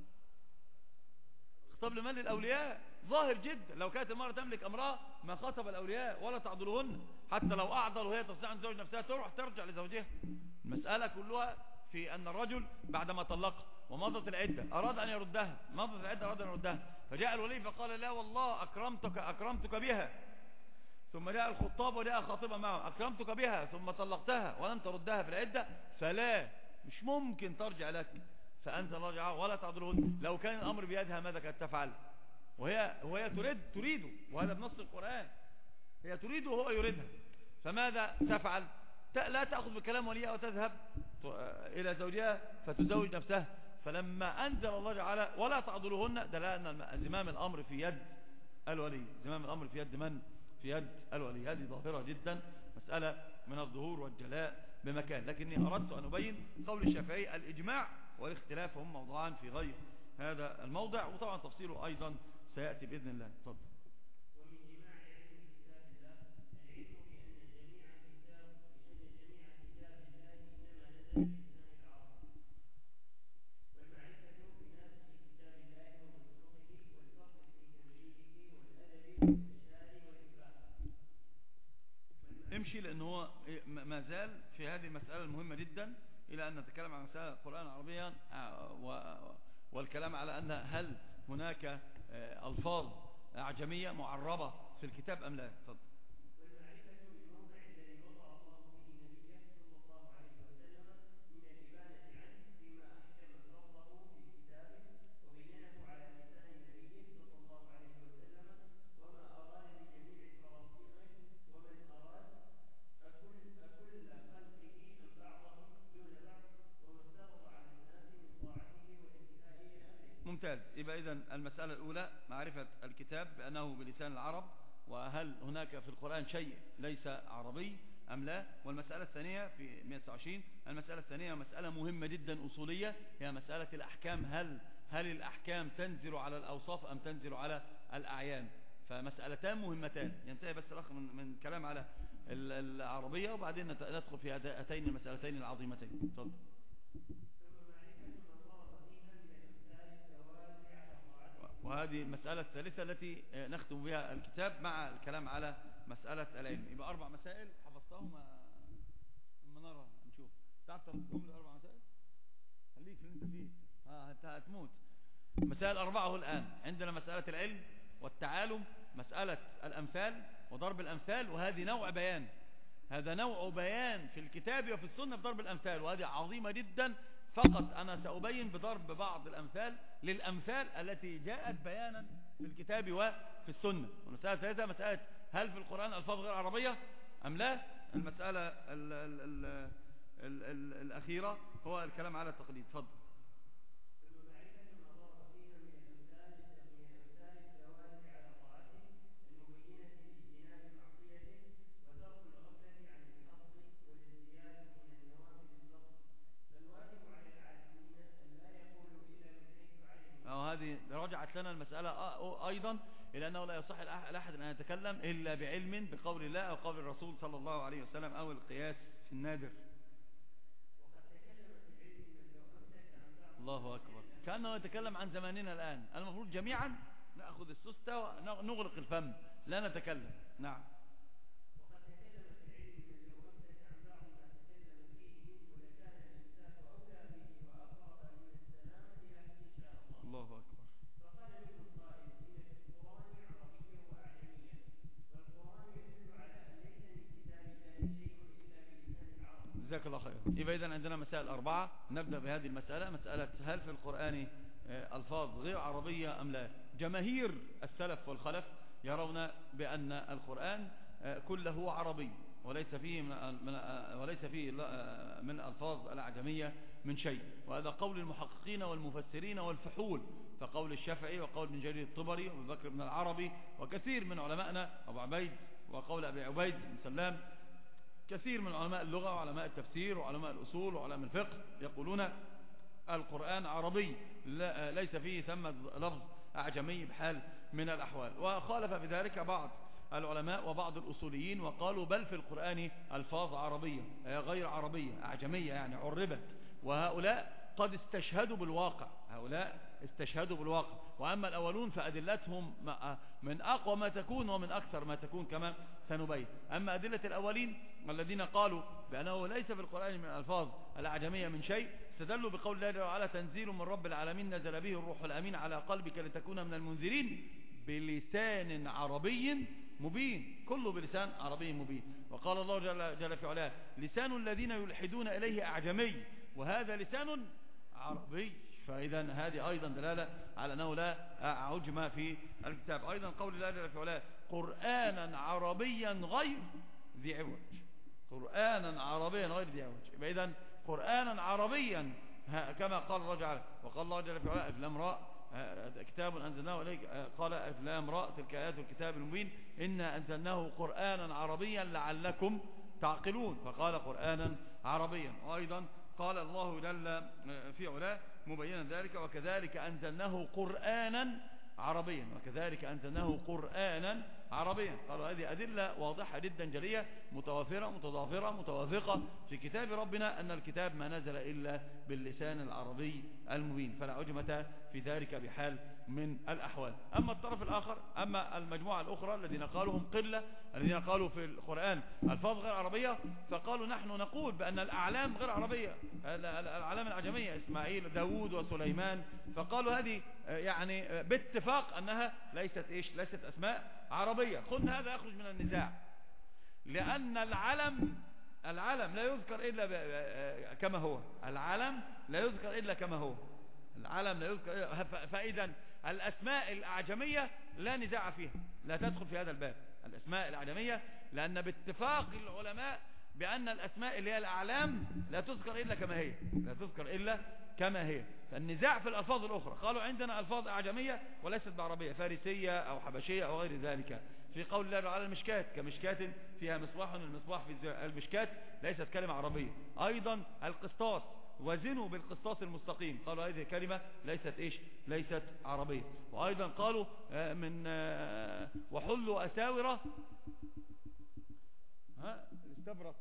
Speaker 1: الخطاب لمن؟ للأولياء. ظاهر جدا، لو كانت المرأة تملك أمرها ما خطب الأولياء ولا تعضلوهن، حتى لو أعضل وهي تستطيع أن تزوج نفسها ترجع لزوجها. المسألة كلها في أن الرجل بعدما طلق ومضت العدة أراد أن يردها، فجاء الولي فقال لا والله أكرمتك بها، ثم جاء الخطاب وجاء خاطبا معه أكرمتك بها ثم طلقتها ولم تردها في العدة، فلا، مش ممكن ترجع لك. فأنت رجع ولا تعذرهن. لو كان الأمر بيدها ماذا كانت تفعل؟ وهي تريده، وهذا بنص القرآن، هي تريده وهو يريدها، فماذا تفعل؟ لا تأخذ بكلام وليها وتذهب إلى زوجها فتزوج نفسها. فلما أنزل الله تعالى ولا تعضلوهن، دل أن زمام الأمر في يد الولي. زمام الأمر في يد من؟ في يد الولي. هذه ظاهرة جدا، مسألة من الظهور والجلاء بمكان. لكني أردت أن أبين قول الشافعي الإجماع والاختلاف هم موضوعان في غير هذا الموضع، وطبعا تفصيله أيضا سيأتي بإذن الله. تفضل. امشي، لأنه هو ما زال في هذه المسألة المهمة جدا، إلى أن نتكلم عن مسألة القرآن عربيا، والكلام على أن هل هناك ألفاظ أعجمية معربة في الكتاب أم لا. تفضل. ممتاز. يبقى إذن المسألة الأولى معرفة الكتاب بأنه بلسان العرب، وهل هناك في القرآن شيء ليس عربي أم لا. والمسألة الثانية في 129، المسألة الثانية مسألة مهمة جدا أصولية، هي مسألة الأحكام. هل الأحكام تنزل على الأوصاف أم تنزل على الأعيان؟ فمسألتان مهمتان. ينتهي بس الأخ من كلام على العربية، وبعدين ندخل في هاتين المسألتين العظيمتين. تفضل. وهذه المسألة الثالثة التي نختم بها الكتاب مع الكلام على مسألة العلم. يبقى 4 مسائل حفظتهم، اما نرى نشوف تعرف تردهم لي 4 مسائل. خليك في اللي انت فيه، انت هتموت. مسائل 4 الآن عندنا مسألة العلم والتعالم، مسألة الأمثال وضرب الأمثال، وهذه نوع بيان، هذا نوع بيان في الكتاب وفي السنة في ضرب الأمثال، وهذه عظيمة جدا. فقط أنا سأبين بضرب بعض الأمثال للأمثال التي جاءت بيانا في الكتاب وفي السنة. والمسألة الثالثة مسألة هل في القرآن ألفاظ غير عربية أم لا. المسألة الأخيرة هو الكلام على التقليد. تفضل. هذه رجعت لنا المسألة أيضا إلى أنه لا يصح لأحد أن يتكلم إلا بعلم بقول الله أو قول الرسول صلى الله عليه وسلم أو القياس في النادر. الله أكبر، كأنه يتكلم عن زماننا الآن. المفروض جميعا نأخذ السستة ونغلق الفم، لا نتكلم. نعم. الله أكبر. جزاك الله خير. يبقى إذن عندنا مسائل 4، نبدأ بهذه المسألة، مسألة هل في القرآن ألفاظ غير عربية أم لا. جماهير السلف والخلف يرون بأن القرآن كله عربي وليس فيه من الألفاظ الأعجمية من شيء. وهذا قول المحققين والمفسرين والفحول، فقول الشافعي وقول ابن جرير الطبري وابو بكر بن العربي وكثير من علمائنا، أبو عبيد وقول أبي عبيد بن سلام، كثير من علماء اللغة وعلماء التفسير وعلماء الأصول وعلماء الفقه يقولون القرآن عربي ليس فيه ثم لفظ أعجمي بحال من الأحوال. وخالف بذلك بعض العلماء وبعض الأصوليين وقالوا بل في القرآن ألفاظ عربية غير عربية أعجمية يعني عربت، وهؤلاء قد استشهدوا بالواقع، هؤلاء استشهدوا بالواقع. وأما الأولون فأدلتهم من أقوى ما تكون ومن أكثر ما تكون كما سنبين. أما أدلة الأولين الذين قالوا بأنه ليس في القرآن من الألفاظ الأعجمية من شيء استدلوا بقول الله تعالى تنزيل من رب العالمين نزل به الروح الأمين على قلبك لتكون من المنذرين بلسان عربي مبين، كله بلسان عربي مبين. وقال الله جل في علاه لسان الذين يلحدون إليه أعجمي وهذا لسان عربي. فإذا هذه أيضا دلالة على أنه لا عجم في الكتاب. أيضا قول الله جل في علاه قرآنا عربيا غير ذي عوج، قرآنا عربيا غير ذي عوج. إذا قرآنا عربيا كما قال الله جل، وقال الله جل في علاه ألف لام راء كتاب أنزلناه إليك، قال ألف لام راء تلك آيات الكتاب المبين إنا أنزلناه قرآنا عربيا لعلكم تعقلون، فقال قرآنا عربيا. وأيضا قال الله جل في علاه مبينا ذلك وكذلك أنزلناه قرآنا عربيا، وكذلك أنزلناه قرآنا عربيا. قالوا هذه أدلة واضحة جدا جلية متوافرة متضافرة متوافقة في كتاب ربنا أن الكتاب ما نزل إلا باللسان العربي المبين، فلا عجمة في ذلك بحال من الأحوال. أما الطرف الآخر، أما المجموعة الأخرى الذين قالوا هم قلة، الذين قالوا في القرآن ألفاظ غير عربية، فقالوا نحن نقول بأن الأعلام غير عربية، الأعلام العجمية إسماعيل داود وسليمان، فقالوا هذه يعني باتفاق أنها ليست ليست أسماء عربية. قلنا هذا يخرج من النزاع، لأن العلم لا يذكر إلا كما هو، العلم لا يذكر إلا كما هو، العلم لا يذكر. فإذا الأسماء الأعجمية لا نزاع فيها، لا تدخل في هذا الباب الأسماء الأعجمية، لأن باتفاق العلماء بأن الأسماء اللي هي الأعلام لا تذكر إلا كما هي، لا تذكر إلا كما هي. فالنزاع في الألفاظ الأخرى، قالوا عندنا ألفاظ أعجمية وليست بعربية، فارسية أو حبشية أو غير ذلك. في قول الله على المشكات كمشكات فيها مصباح، المصباح في المشكات ليست كلمة عربية. أيضا القسطاس وزنوا بالقسطاس المستقيم، قالوا هذه كلمة ليست ليست عربية. وأيضا قالوا من وحلوا أساورة الاستبرق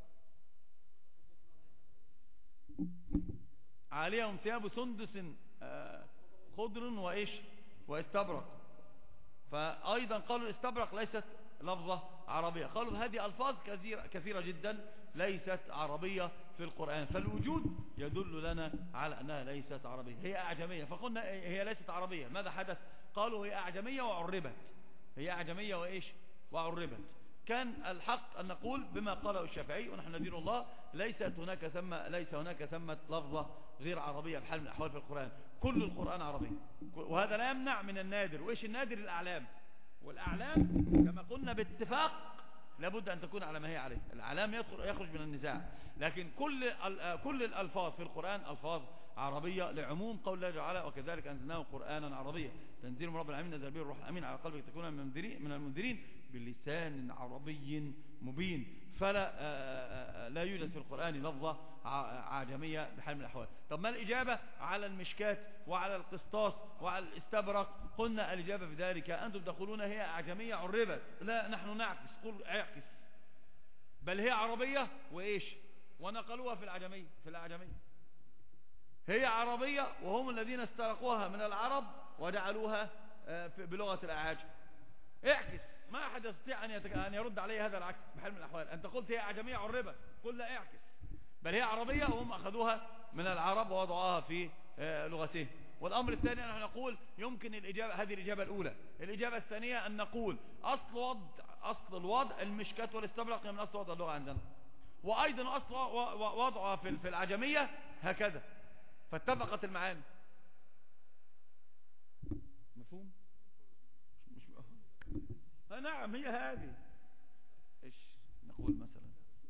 Speaker 1: عليهم ثياب سندس خضر واستبرق، فأيضا قالوا الاستبرق ليست لفظة عربية. قالوا هذه ألفاظ كثيرة جدا ليست عربية في القرآن، فالوجود يدل لنا على أنها ليست عربية، هي أعجمية. فقلنا هي ليست عربية، ماذا حدث؟ قالوا هي أعجمية وعربت، هي أعجمية وعربت. كان الحق أن نقول بما قاله الشافعي ونحن ندين الله ليس هناك ثمة لفظة غير عربية بحال من الأحوال في القرآن، كل القرآن عربي. وهذا لا يمنع من النادر. وإيش النادر؟ الأعلام، والأعلام كما قلنا باتفاق لابد أن تكون على ما هي عليه، الأعلام يخرج من النزاع. لكن كل الألفاظ في القرآن ألفاظ عربية لعموم قول الله تعالى وكذلك أنزلناه قرآنا عربيا تنزيل من رب العالمين نزل به الروح الأمين على قلبك تكون من المنذرين بلسان عربي مبين. فلا يوجد في القرآن لفظة عجمية بحال من الأحوال. طب ما الإجابة على المشكات وعلى القسطاس وعلى الاستبرق؟ قلنا الإجابة في ذلك أنتم تقولون هي أعجمية عربت، لا نحن نعكس، قل اعكس، بل هي عربية ونقلوها في الأعجمية هي عربية، وهم الذين استرقوها من العرب وجعلوها بلغة الأعاجم. اعكس، ما أحد يستطيع أن يرد عليه هذا العكس بحال من الأحوال. أنت قلت هي أعجمية عربت، قل لا اعكس، بل هي عربية وهم أخذوها من العرب ووضعوها في لغتهم. والأمر الثاني نحن نقول يمكن الإجابة، هذه الإجابة الأولى. الإجابة الثانية أن نقول أصل الوضع المشكات والاستبرق من أصل وضع اللغة عندنا، وأيضا أصل وضعها في العجمية هكذا، فاتفقت المعاني. مفهوم؟ نعم هي هذه. ايش نقول مثلا؟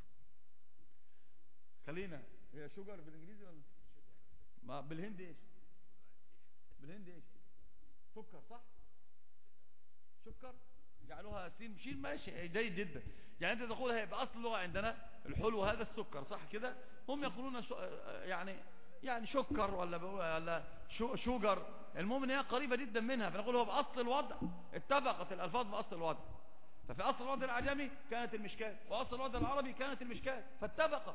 Speaker 1: خلينا هي شوجر بالانجليزي ولا ما بالهندي؟ ايش بالهندي؟ ايش سكر صح؟ سكر جعلوها سين شين ماشي جيد جدا. يعني انت تقول هيبقى اصل اللغه عندنا الحلو هذا السكر صح كده؟ هم يقولون يعني شكر ولا شوجر، المهم ان هي قريبه جدا منها، فنقول هو باصل الوضع اتفقت الالفاظ باصل الوضع. ففي اصل الوضع الاعجمي كانت المشكات، واصل الوضع العربي كانت المشكات، فاتفق.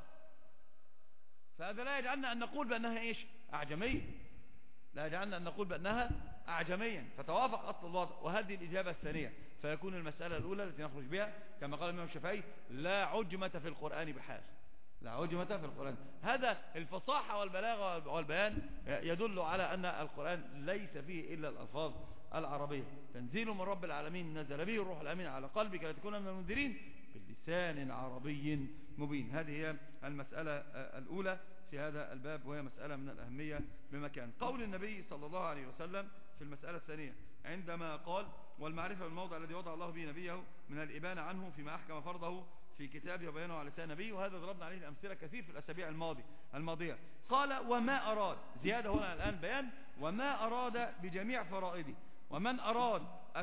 Speaker 1: فهذا لا يجعلنا ان نقول بانها ايش اعجميه، لا يجعلنا ان نقول بانها اعجميا، فتوافق اصل الوضع. وهذه الاجابه الثانيه، فيكون المساله الاولى التي نخرج بها كما قال الامام الشافعي لا عجمه في القران بحال، لا عجمة في القرآن. هذا الفصاحة والبلاغة والبيان يدل على أن القرآن ليس فيه إلا الألفاظ العربية. تنزيل من رب العالمين نزل به الروح الأمين على قلبك لتكون من المنذرين بلسان عربي مبين. هذه هي المسألة الأولى في هذا الباب، وهي مسألة من الأهمية بمكان. قول النبي صلى الله عليه وسلم في المسألة الثانية عندما قال والمعرفة بالموضع الذي وضع الله به نبيه من الإبانة عنه فيما أحكم فرضه في كتابه وبيانه على لسان نبيه. وهذا ضربنا عليه الأمثلة كثير في الأسابيع الماضية. قال وما أراد، زيادة هنا الآن بيان، وما أراد بجميع فرائضه، ومن أراد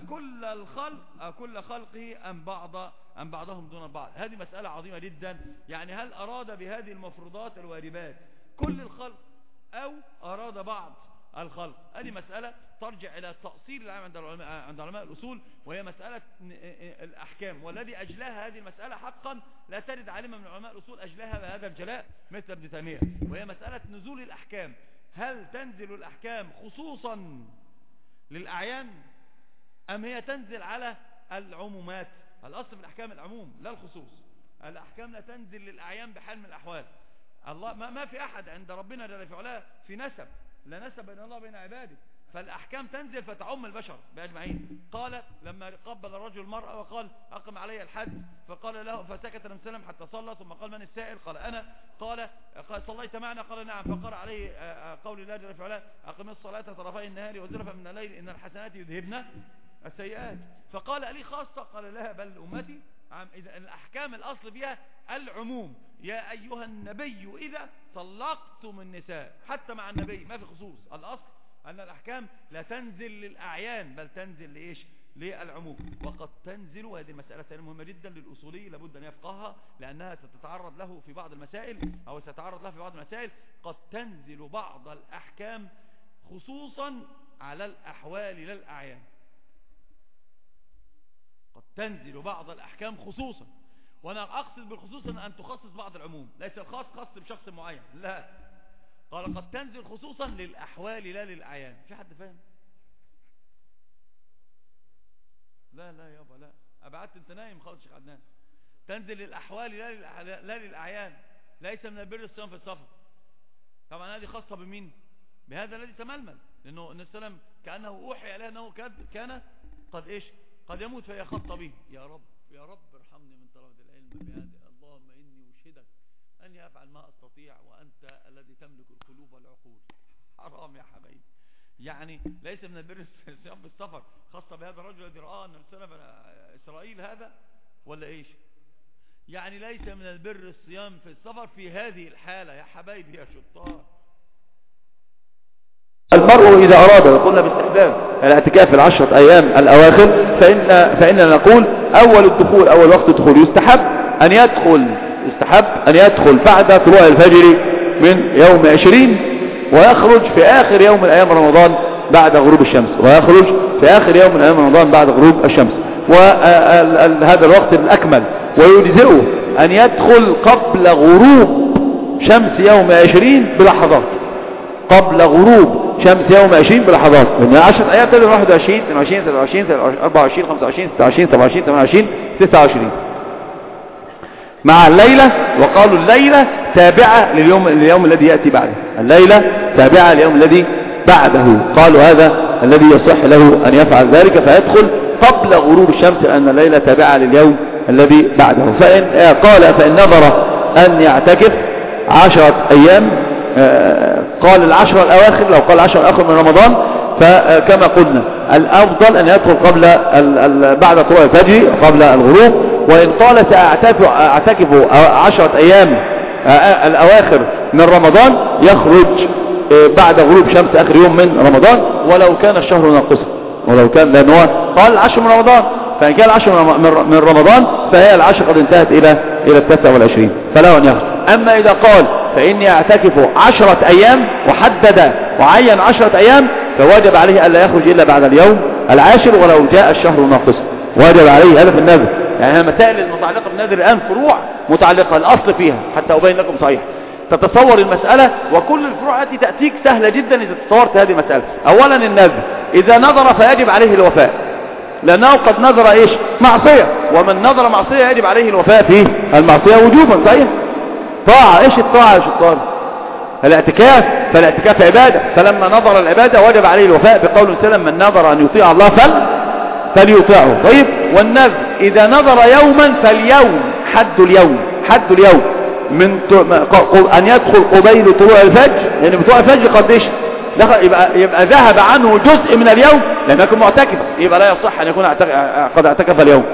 Speaker 1: أكل خلقه أم بعضهم دون بعض. هذه مسألة عظيمة جدا. يعني هل أراد بهذه المفروضات الواجبات كل الخلق أو أراد بعض الخلق؟ هذه مسألة ترجع إلى التأصيل العام عند علماء الأصول، وهي مسألة الأحكام. والذي أجلاها هذه المسألة حقا لا تجد عالما من علماء الأصول أجلاها بهذا الجلاء مثل ابن تيمية، وهي مسألة نزول الأحكام. هل تنزل الأحكام خصوصا للأعيان أم هي تنزل على العمومات؟ الأصل في الأحكام العموم لا الخصوص. الأحكام لا تنزل للأعيان بحال من الأحوال. الله ما في أحد عند ربنا جل في علاه في نسب، لا نسب بين الله وبين عباده، فالأحكام تنزل فتعم البشر بأجمعين. قال لما قبل الرجل المرأة وقال أقم علي الحد، فقال له فسكت النبي صلى الله عليه وسلم حتى صلى، ثم قال من السائل؟ قال أنا. قال صليت معنا؟ قال نعم. فقرأ عليه قول الله جل في علاه أقم الصلاة طرفي النهار وزلفا من الليل إن الحسنات يذهبن السيئات. فقال لي خاصة؟ قال لها بل أمتي. إذا الأحكام الأصل فيها العموم. يا أيها النبي إذا طلقتم النساء، حتى مع النبي ما في خصوص. الأصل أن الأحكام لا تنزل للأعيان بل تنزل لإيش؟ للعموم. وقد تنزل، وهذه المسألة مهمة جدا للأصولي لابد أن يفقهها لأنها ستتعرض له في بعض المسائل أو ستتعرض له في بعض المسائل. قد تنزل بعض الأحكام خصوصا على الأحوال للأعيان. قد تنزل بعض الأحكام خصوصا، وأنا أقصد بالخصوص أن تخصص بعض العموم، ليس الخاص خاص بشخص معين، لا. قال قد تنزل خصوصا للأحوال لا للأعيان. في حد فاهم؟ لا يابا لا، أبعدت أنت نايم خالص شيخ عدنان. تنزل للأحوال لا للأعيان. ليس من البر الصيام في السفر. طبعا هذه خاصة بمين؟ بهذا الذي تململ، لأنه النبي صلى الله عليه وسلم كأنه أوحي عليه أنه كان قد إيش؟ قد يموت، فهي خاصة به. يا رب ارحمني من طلبة العلم بهذا. اللهم إني أشهدك أني أفعل ما أستطيع وأنت الذي تملك القلوب والعقول. حرام يا حبايبي. يعني ليس من البر الصيام بالسفر، خاصة بهذا الرجل الذي رآه النبي صلى الله عليه وسلم إسرائيل هذا ولا إيش؟ يعني ليس من البر الصيام في السفر في هذه الحالة يا حبايبي يا شطار.
Speaker 3: المرء إذا أراد، وقلنا باستحباب الاعتكاف في العشرة أيام الأواخر، فإننا نقول أول وقت الدخول يستحب أن يدخل بعد طلوع الفجر من يوم 20، ويخرج في آخر يوم من أيام رمضان بعد غروب الشمس. وهذا الوقت الأكمل، ويجزئه أن يدخل قبل غروب شمس يوم 20 بلحظات. من 10 أيام تبدأ 21 22 23 24 25 26 27 28 29 مع الليلة. وقالوا الليلة تابعة لليوم الذي يأتي بعده. قالوا هذا الذي يصح له أن يفعل ذلك، فيدخل قبل غروب الشمس لأن الليلة تابعة لليوم الذي بعده. فإن نظر أن يعتكف 10 أيام، قال العشر الأواخر، لو قال 10 الأواخر من رمضان فكما قلنا الأفضل أن يدخل قبل بعد طلوع الفجر قبل الغروب. وإن قال سأعتكف 10 أيام الأواخر من رمضان يخرج بعد غروب شمس آخر يوم من رمضان ولو كان الشهر ناقصا، ولو كان، لأنه قال 10 من رمضان، فإن كان 10 من رمضان فهي 10 قد انتهت إلى 29 فلا أن يخرج. أما إذا قال فإني أعتكف 10 أيام وحدد وعين 10 أيام فواجب عليه ألا يخرج إلا بعد اليوم العاشر ولو جاء الشهر ناقصا، واجب عليه هذا في النذر. يعني المسائل المتعلقة بالنذر الآن فروع متعلقة الأصل فيها حتى أبين لكم صحيح تتصور المسألة، وكل الفروع التي تأتيك سهلة جدا إذا تصورت هذه المسألة. أولا النذر إذا نذر فيجب عليه الوفاء، لأنه قد نذر إيش؟ معصية، ومن نذر معصية يجب عليه الوفاء في المعصية وجوبا. صحيح طاعة. إيش الطاعة يا شطار؟ الاعتكاف، فالاعتكاف عبادة، فلما نظر العبادة وجب عليه الوفاء بقول سلم من نظر أن يطيع الله فليطيعه. طيب والنذر إذا نظر يوما فاليوم حد اليوم من أن يدخل قبيل طلوع الفجر، يعني بطلوع الفجر قد إيش دخل، يبقى ذهب عنه جزء من اليوم لم يكن معتكفا، يبقى لا يصح أن يكون قد اعتكف اليوم.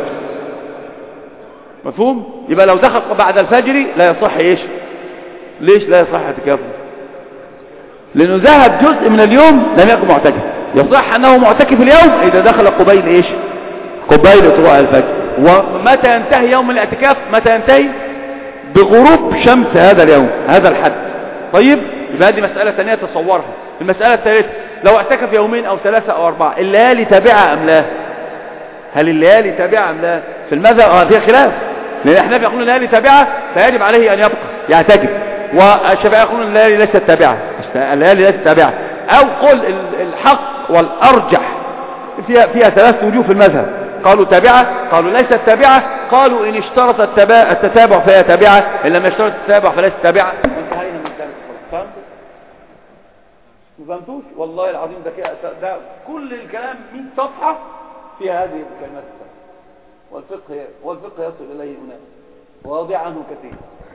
Speaker 3: مفهوم؟ يبقى لو دخل بعد الفجر لا يصح إيش؟ ليش لا يصح اعتكافه؟ لأنه ذهب جزء من اليوم لم يكن معتكف. يصح أنه معتكف اليوم إذا دخل قبيل إيش؟ قبيل طلوع الفجر. ومتى ينتهي يوم الاعتكاف؟ متى ينتهي؟ بغروب شمس هذا اليوم، هذا الحد. طيب يبقى هذه مسألة ثانية تصورها. المسألة الثالثة لو اعتكف يومين أو 3 أو 4 الليالي تابعة أم لا؟ هل الليالي تابعة أم لا؟ في المذهب فيها خلاف، لأن احنا يقولون الليالي تابعة فيجب عليه أن يبقى يعتكف، والشافعية يقولون الليالي ليست تابعة، الليالي ليست تابعة. أو قل الحق والأرجح فيها 3 وجوه في المذهب، قالوا تابعة، قالوا ليست تابعة، قالوا إن اشترط التتابع فهي تابعة، إن لم يشترط التتابع فليست تابعة. انتهينا من ذلك. فهمتوا؟ ما فهمتوش؟ والله العظيم ده كل الكلام 100 صفحة في هذه الكلمات. والفقه يصل إليه هناك ويضيع عنه كثير.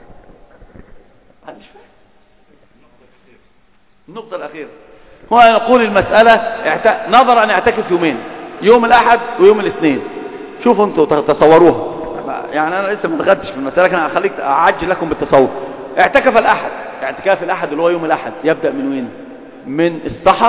Speaker 3: مش فاهم. النقطة الأخيرة هو يقول المسألة نظر أن يعتكف يومين، يوم الأحد ويوم الاثنين. شوفوا انتوا تصوروها، يعني أنا لسه ما دخلتش في المسألة، لكن هخليك أعجل لكم بالتصور. اعتكف الأحد، اعتكاف الأحد اللي هو يوم الأحد يبدأ من وين؟ من السحر،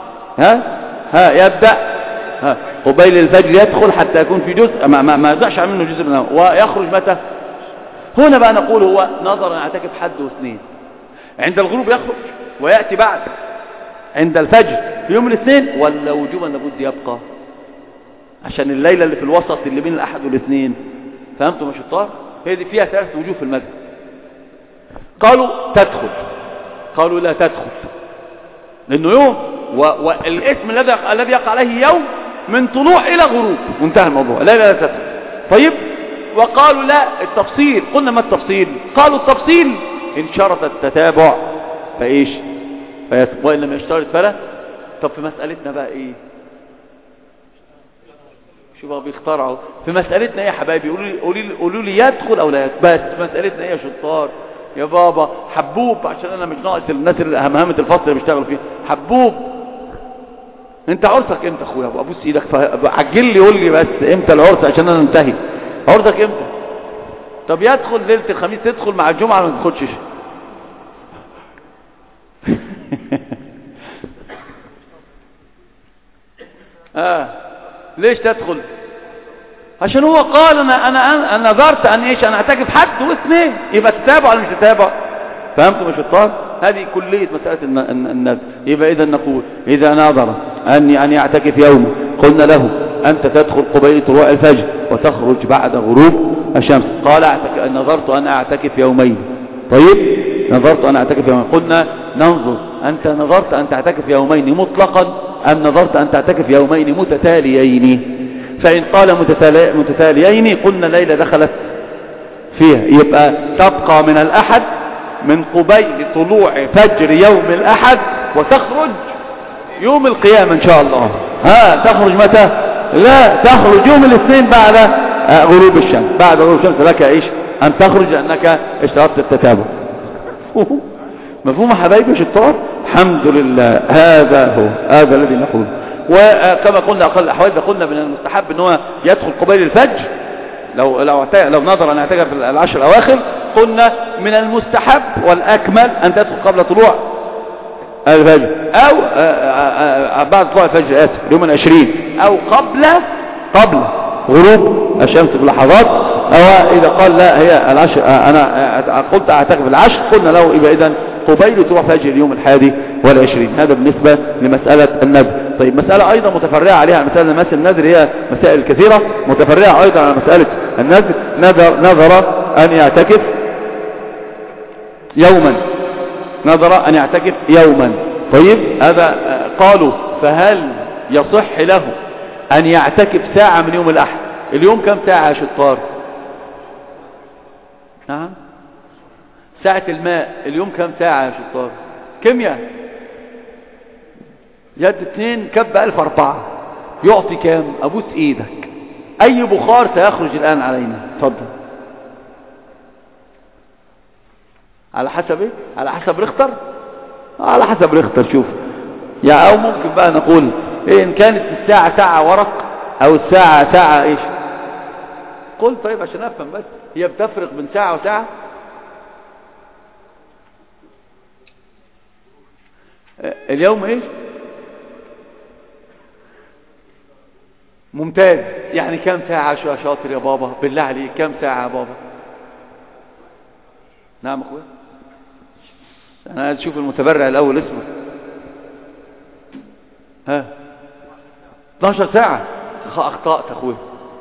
Speaker 3: يبدأ قبيل الفجر يدخل حتى يكون في جزء ما يضعش منه جزء منه، ويخرج متى؟ هنا بقى نقول هو نظر أن يعتكف حد واثنين، عند الغروب يخرج ويأتي بعد عند الفجر في يوم الاثنين، ولا وجوبا لابد يبقى عشان الليلة اللي في الوسط اللي بين الأحد والاثنين؟ فهمتوا يا شطار؟ هي دي فيها 3 وجوه في المذهب. قالوا تدخل، قالوا لا تدخل لأنه يوم، والاسم الذي يقع عليه يوم من طلوع إلى غروب، وانتهى الموضوع، لا تدخل. طيب وقالوا لا التفصيل، قلنا ما التفصيل؟ قالوا التفصيل إن شرط التتابع فإيش؟ وإن لم يشترط فلا. طب في مسألتنا بقى إيه؟ شو بقى بيخترعوا في مسألتنا إيه يا حبايبي؟ قولوا لي يدخل أو لا يدخل. بس مسألتنا إيه يا شطار يا بابا؟ حبوب، عشان أنا مش ناقص الناس اللي همهمة الفصل اللي بيشتغلوا فيه. حبوب انت عرسك امتى اخويا؟ ابوس ايدك عجل لي، قول لي بس امتى العرس عشان انا انتهي. عرسك امتى؟ طب يدخل ليله الخميس تدخل مع الجمعه ولا ما تدخلش؟ ليش تدخل؟ عشان هو قال انا نظرت ان ايش؟ انا اعتكف حد واثنين، يبقى تتابع ولا مش تتابع؟ فهمتوا مش الطالب؟ هذه كلية مسألة النذر. يبقى إذا نقول إذا نظر أن يعتكف يوما قلنا له أنت تدخل قبيل طلوع الفجر وتخرج بعد غروب الشمس. قال نظرت أن أعتكف يومين. طيب نظرت أن أعتكف يومين، قلنا ننظر أنت نظرت أن تعتكف يومين مطلقا أم نظرت أن تعتكف يومين متتاليين؟ فإن قال متتاليين قلنا ليلة دخلت فيها، يبقى تبقى من الأحد من قبيل طلوع فجر يوم الأحد وتخرج يوم القيامة إن شاء الله. تخرج متى؟ لا تخرج يوم الاثنين بعد غروب الشمس. بعد غروب الشمس لك إيش؟ أن تخرج لأنك اشترطت التتابع. مفهوم يا حبايبي شطار؟ الحمد لله. هذا الذي نقول. وكما قلنا أقل الأحوال قلنا من المستحب ان هو يدخل قبيل الفجر لو نظر أن يعتكف في العشر الأواخر. قلنا من المستحب والأكمل أن تدخل قبل طلوع الفجر أو بعد طلوع الفجر آسف يوم 20 أو قبل غروب الشمس بلحظات. أو إذا قال لا هي العشر أنا قلت أعتكف العشر قلنا له يبقى إذن قبيل طلوع فجر اليوم 21. هذا بالنسبة لمسألة النذر. طيب مسألة أيضا متفرعة عليها مسألة مثل النذر هي مسائل كثيرة متفرعة أيضا على مسألة النذر. نذر أن يعتكف يوما. طيب هذا قالوا فهل يصح له أن يعتكف ساعة من يوم الأحد؟ اليوم كم ساعة يا شطار؟ نعم ساعة الماء اليوم كم ساعة يا شطار؟ كيمياء يد 2 كب 1004 يعطي كام؟ أبوس إيدك أي بخار سيخرج الآن علينا؟ اتفضل. على حسب ايه؟ على حسب ريختر. على حسب ريختر. شوف يعني او ممكن بقى نقول إيه ان كانت الساعة ساعة ورق او الساعة ساعة ايش؟ قل طيب عشان افهم بس هي بتفرق بين ساعة وساعة؟ اليوم ايش؟ ممتاز. يعني كم ساعة شو شاطر يا بابا بالله عليك كم ساعة يا بابا؟ نعم اخويا انا عايز اشوف المتبرع الاول اسمه. 12 ساعة. اخطأت اخويا.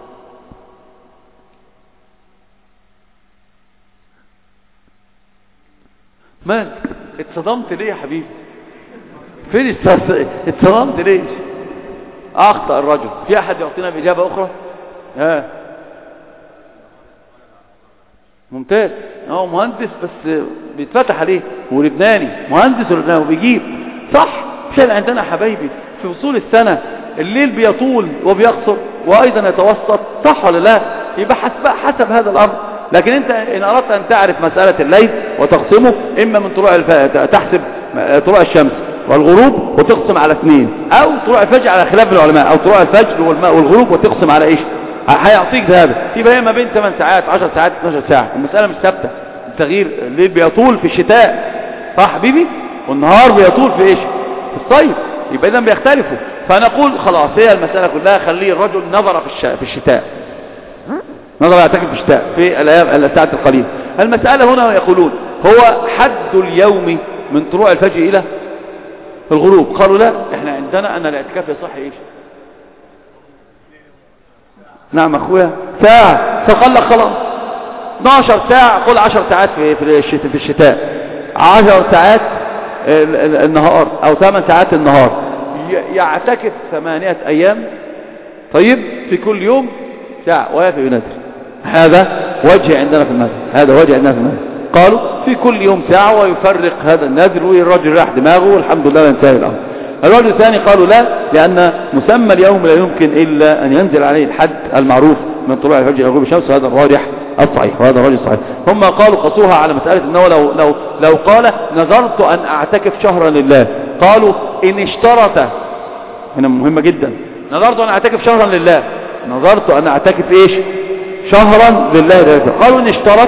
Speaker 3: مالك اتصدمت ليه يا حبيبي؟ فين اتصدمت ليه؟ اخطأ الرجل. في احد يعطينا باجابة اخرى؟ ممتاز. هو مهندس بس بيتفتح عليه ولبناني مهندس ولبناني وبيجيب صح. مش عندنا حبايبي في فصول السنة الليل بيطول وبيقصر وايضا يتوسط صح ولا لا؟ يبقى حسب هذا الامر. لكن انت ان اردت ان تعرف مسألة الليل وتقسمه اما من طلوع تحسب طلوع الشمس والغروب وتقسم على 2 او طلوع الفجر على خلاف العلماء او طلوع الفجر والغروب وتقسم على ايش؟ هيعطيك ذهب. يبقى هي ما بين 8 ساعات 10 ساعات 12 ساعة. المسألة مش ثابتة. التغيير الليل بيطول في الشتاء صح حبيبي والنهار بيطول في ايش؟ في الصيف. يبقى اذا بيختلفوا. فنقول خلاص هي المسألة كلها خليه الرجل نظر في الشتاء نظر يعتكف في الشتاء في الايام الساعات القليلة. المسألة هنا يقولون هو حد اليوم من طلوع الفجر الى الغروب. قالوا لا احنا عندنا ان الاعتكاف يصح ايش؟ نعم اخويا ساعة. فقال لك خلاص 12 ساعة قل 10 ساعات في الشتاء 10 ساعات النهار او 8 ساعات النهار يعتكف 8 ايام. طيب في كل يوم ساعة ويافي بنذر. هذا وجه عندنا في المذهب. قالوا في كل يوم ساعة ويفرق هذا النذر والرجل راح دماغه والحمد لله ينتهي الامر. الرجل الثاني قالوا لا لأن مسمى اليوم لا يمكن إلا أن ينزل عليه الحد المعروف من طلوع الفجر إلى غروب الشمس. وهذا الراجح الصحيح وهذا الراجح الصحيح. هم قالوا قصوها على مسألة أنه لو قال نذرت أن أعتكف شهرا لله. قالوا إن اشترط هنا مهمة جدا. نذرت أن أعتكف شهرا لله. نذرت أن أعتكف إيش؟ شهرا لله. قالوا إن اشترط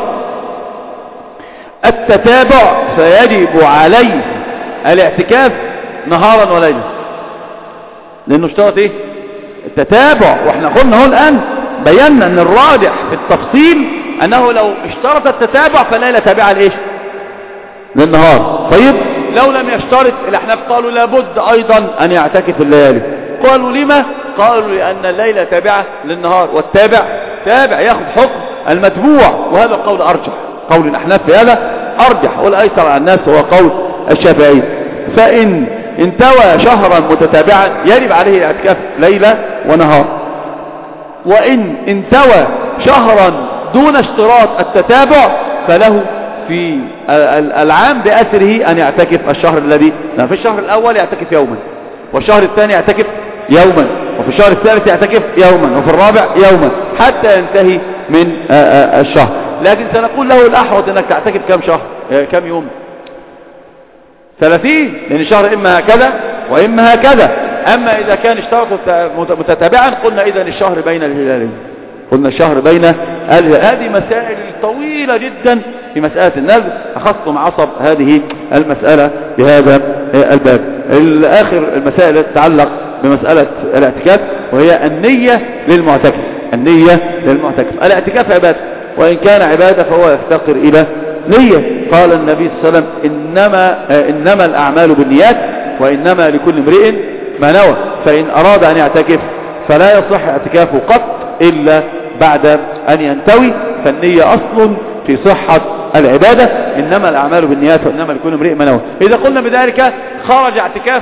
Speaker 3: التتابع فيجب عليه الاعتكاف نهارا وليلا. لانه اشترط ايه؟ التتابع. واحنا قلنا هو الان بينا ان الراجح في التفصيل انه لو اشترط التتابع فالليلة تابعة لايش؟ للنهار. طيب لو لم يشترط الاحناف قالوا لابد ايضا ان يعتكف الليالي. قالوا لما؟ قالوا لان الليلة تابعة للنهار والتابع تابع ياخذ حكم المتبوع. وهذا القول ارجح. قول الاحناف في هذا ارجح والايسر على الناس هو قول الشافعي. فان انتوى شهرا متتابعا يجب عليه الاعتكاف ليلة ونهار. وان انتوى شهرا دون اشتراط التتابع فله في العام بأسره ان يعتكف الشهر الذي في الشهر الاول يعتكف يوما والشهر الثاني يعتكف يوما وفي الشهر الثالث يعتكف يوما وفي الرابع يوما حتى ينتهي من الشهر. لكن سنقول له الاحوط انك تعتكف كم شهر كم يوم؟ 30 لأن الشهر إما هكذا وإما هكذا. أما إذا كان اشترطوا متتابعا قلنا إذا الشهر بين الهلالين، قلنا الشهر بين الهلالين. هذه مسائل طويلة جدا في مسألة النذر، أخذتم عصب هذه المسألة بهذا الباب. آخر المسائل تتعلق بمسألة الاعتكاف وهي النية للمعتكف. النية للمعتكف، الاعتكاف عبادة، وإن كان عبادة فهو يفتقر إلى نية. قال النبي صلى الله عليه وسلم إنما الأعمال بالنيات وإنما لكل امرئ ما نوى، فإن أراد أن يعتكف فلا يصح اعتكافه قط إلا بعد أن ينتوي. فالنية أصل في صحة العبادة، إنما الأعمال بالنيات وإنما لكل امرئ ما نوى. إذا قلنا بذلك خرج اعتكاف،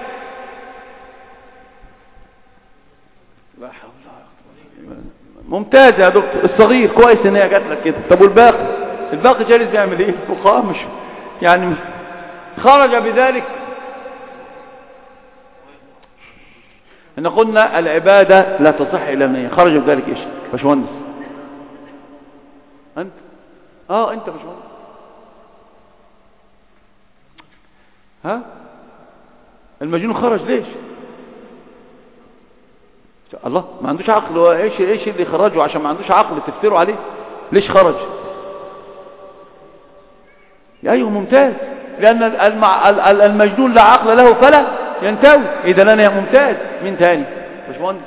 Speaker 3: لا حول ولا قوة. ممتاز يا دكتور، الصغير كويس ان هي جات لك كده. طب والباقي جالس بيعمل ايه؟ الفقهاء مش يعني خرج بذلك. ان قلنا العبادة لا تصح الا النية. خرج بذلك ايش باشمهندس؟ انت انت باشمهندس، ها المجنون خرج ليش؟ الله ما عندوش عقل. هو ايش اللي خرجه؟ عشان ما عندوش عقل تفتروا عليه. ليش خرج؟ ايوه ممتاز، لان المجنون لا عقل له فلا ينتوي. اذا انا ممتاز. مين تاني باشمهندس؟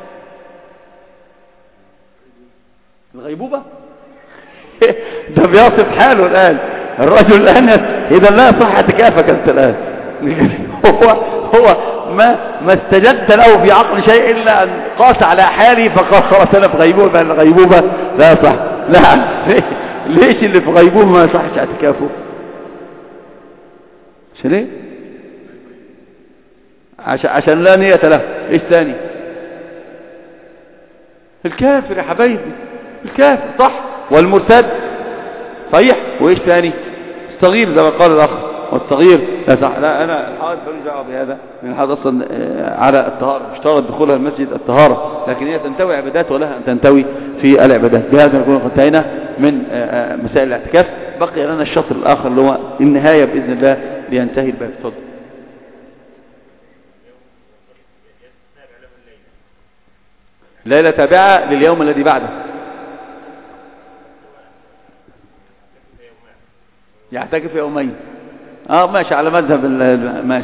Speaker 3: الغيبوبة ده بيصف حاله الان الرجل الان. اذا لا صح اعتكافك انت الان. هو ما استجد له في عقل شيء إلا أن قاس على حالي فقال خلاص أنا في غيبوبة. الغيبوبة لا صح. لا ليش اللي في غيبوبة ما يصحش اعتكافه؟ عشان ايه؟ عشان لا نية له. ايش ثاني؟ الكافر يا حبايبي، الكافر صح، والمرتد صحيح. وايش ثاني؟ الصغير زي ما قال الأخ، والصغير لا صح. لا أنا الحائط ماليش دعوه بهذا، من الحائط أصلا على الطهارة، اشترط دخولها المسجد الطهارة، لكن هي تنتوي عبادات ولها أن تنتوي في العبادات. بهذا نكون انتهينا من مسائل الاعتكاف. بقي لنا الشطر الآخر اللي هو النهاية بإذن الله لينتهي الباب. تفضل. ليلة تابعة لليوم الذي بعده، يعتكف يومين. ماشي على مذهب ماشي.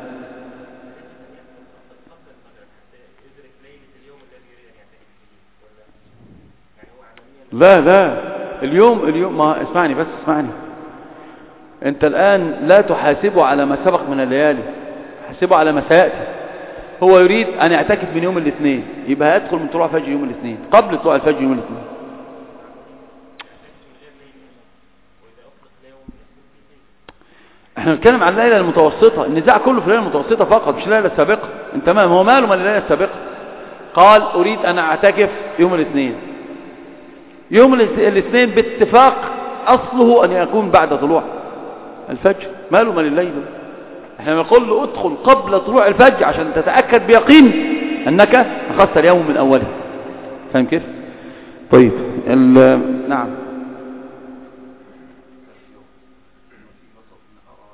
Speaker 3: لا اليوم ما اسمعني بس اسمعني. انت الآن لا تحاسبه على ما سبق من الليالي، حاسبه على ما سيأتي. هو يريد أن يعتكف من يوم الاثنين، يبقى يدخل من طلوع فجر يوم الاثنين، قبل طلوع الفجر يوم الاثنين. احنا نتكلم عن الليلة المتوسطة. النزاع كله في الليلة المتوسطة فقط، مش الليلة السابقة. انت ما هو ماله من الليلة السابقة؟ قال أريد أن أعتكف يوم الاثنين. يوم الاثنين باتفاق أصله أن يكون بعد طلوع الفجر، ماله من الليل؟ احنا نقول له ادخل قبل طلوع الفجر عشان تتأكد بيقين أنك أخذت اليوم من أوله. فاهم كيف؟ طيب نعم.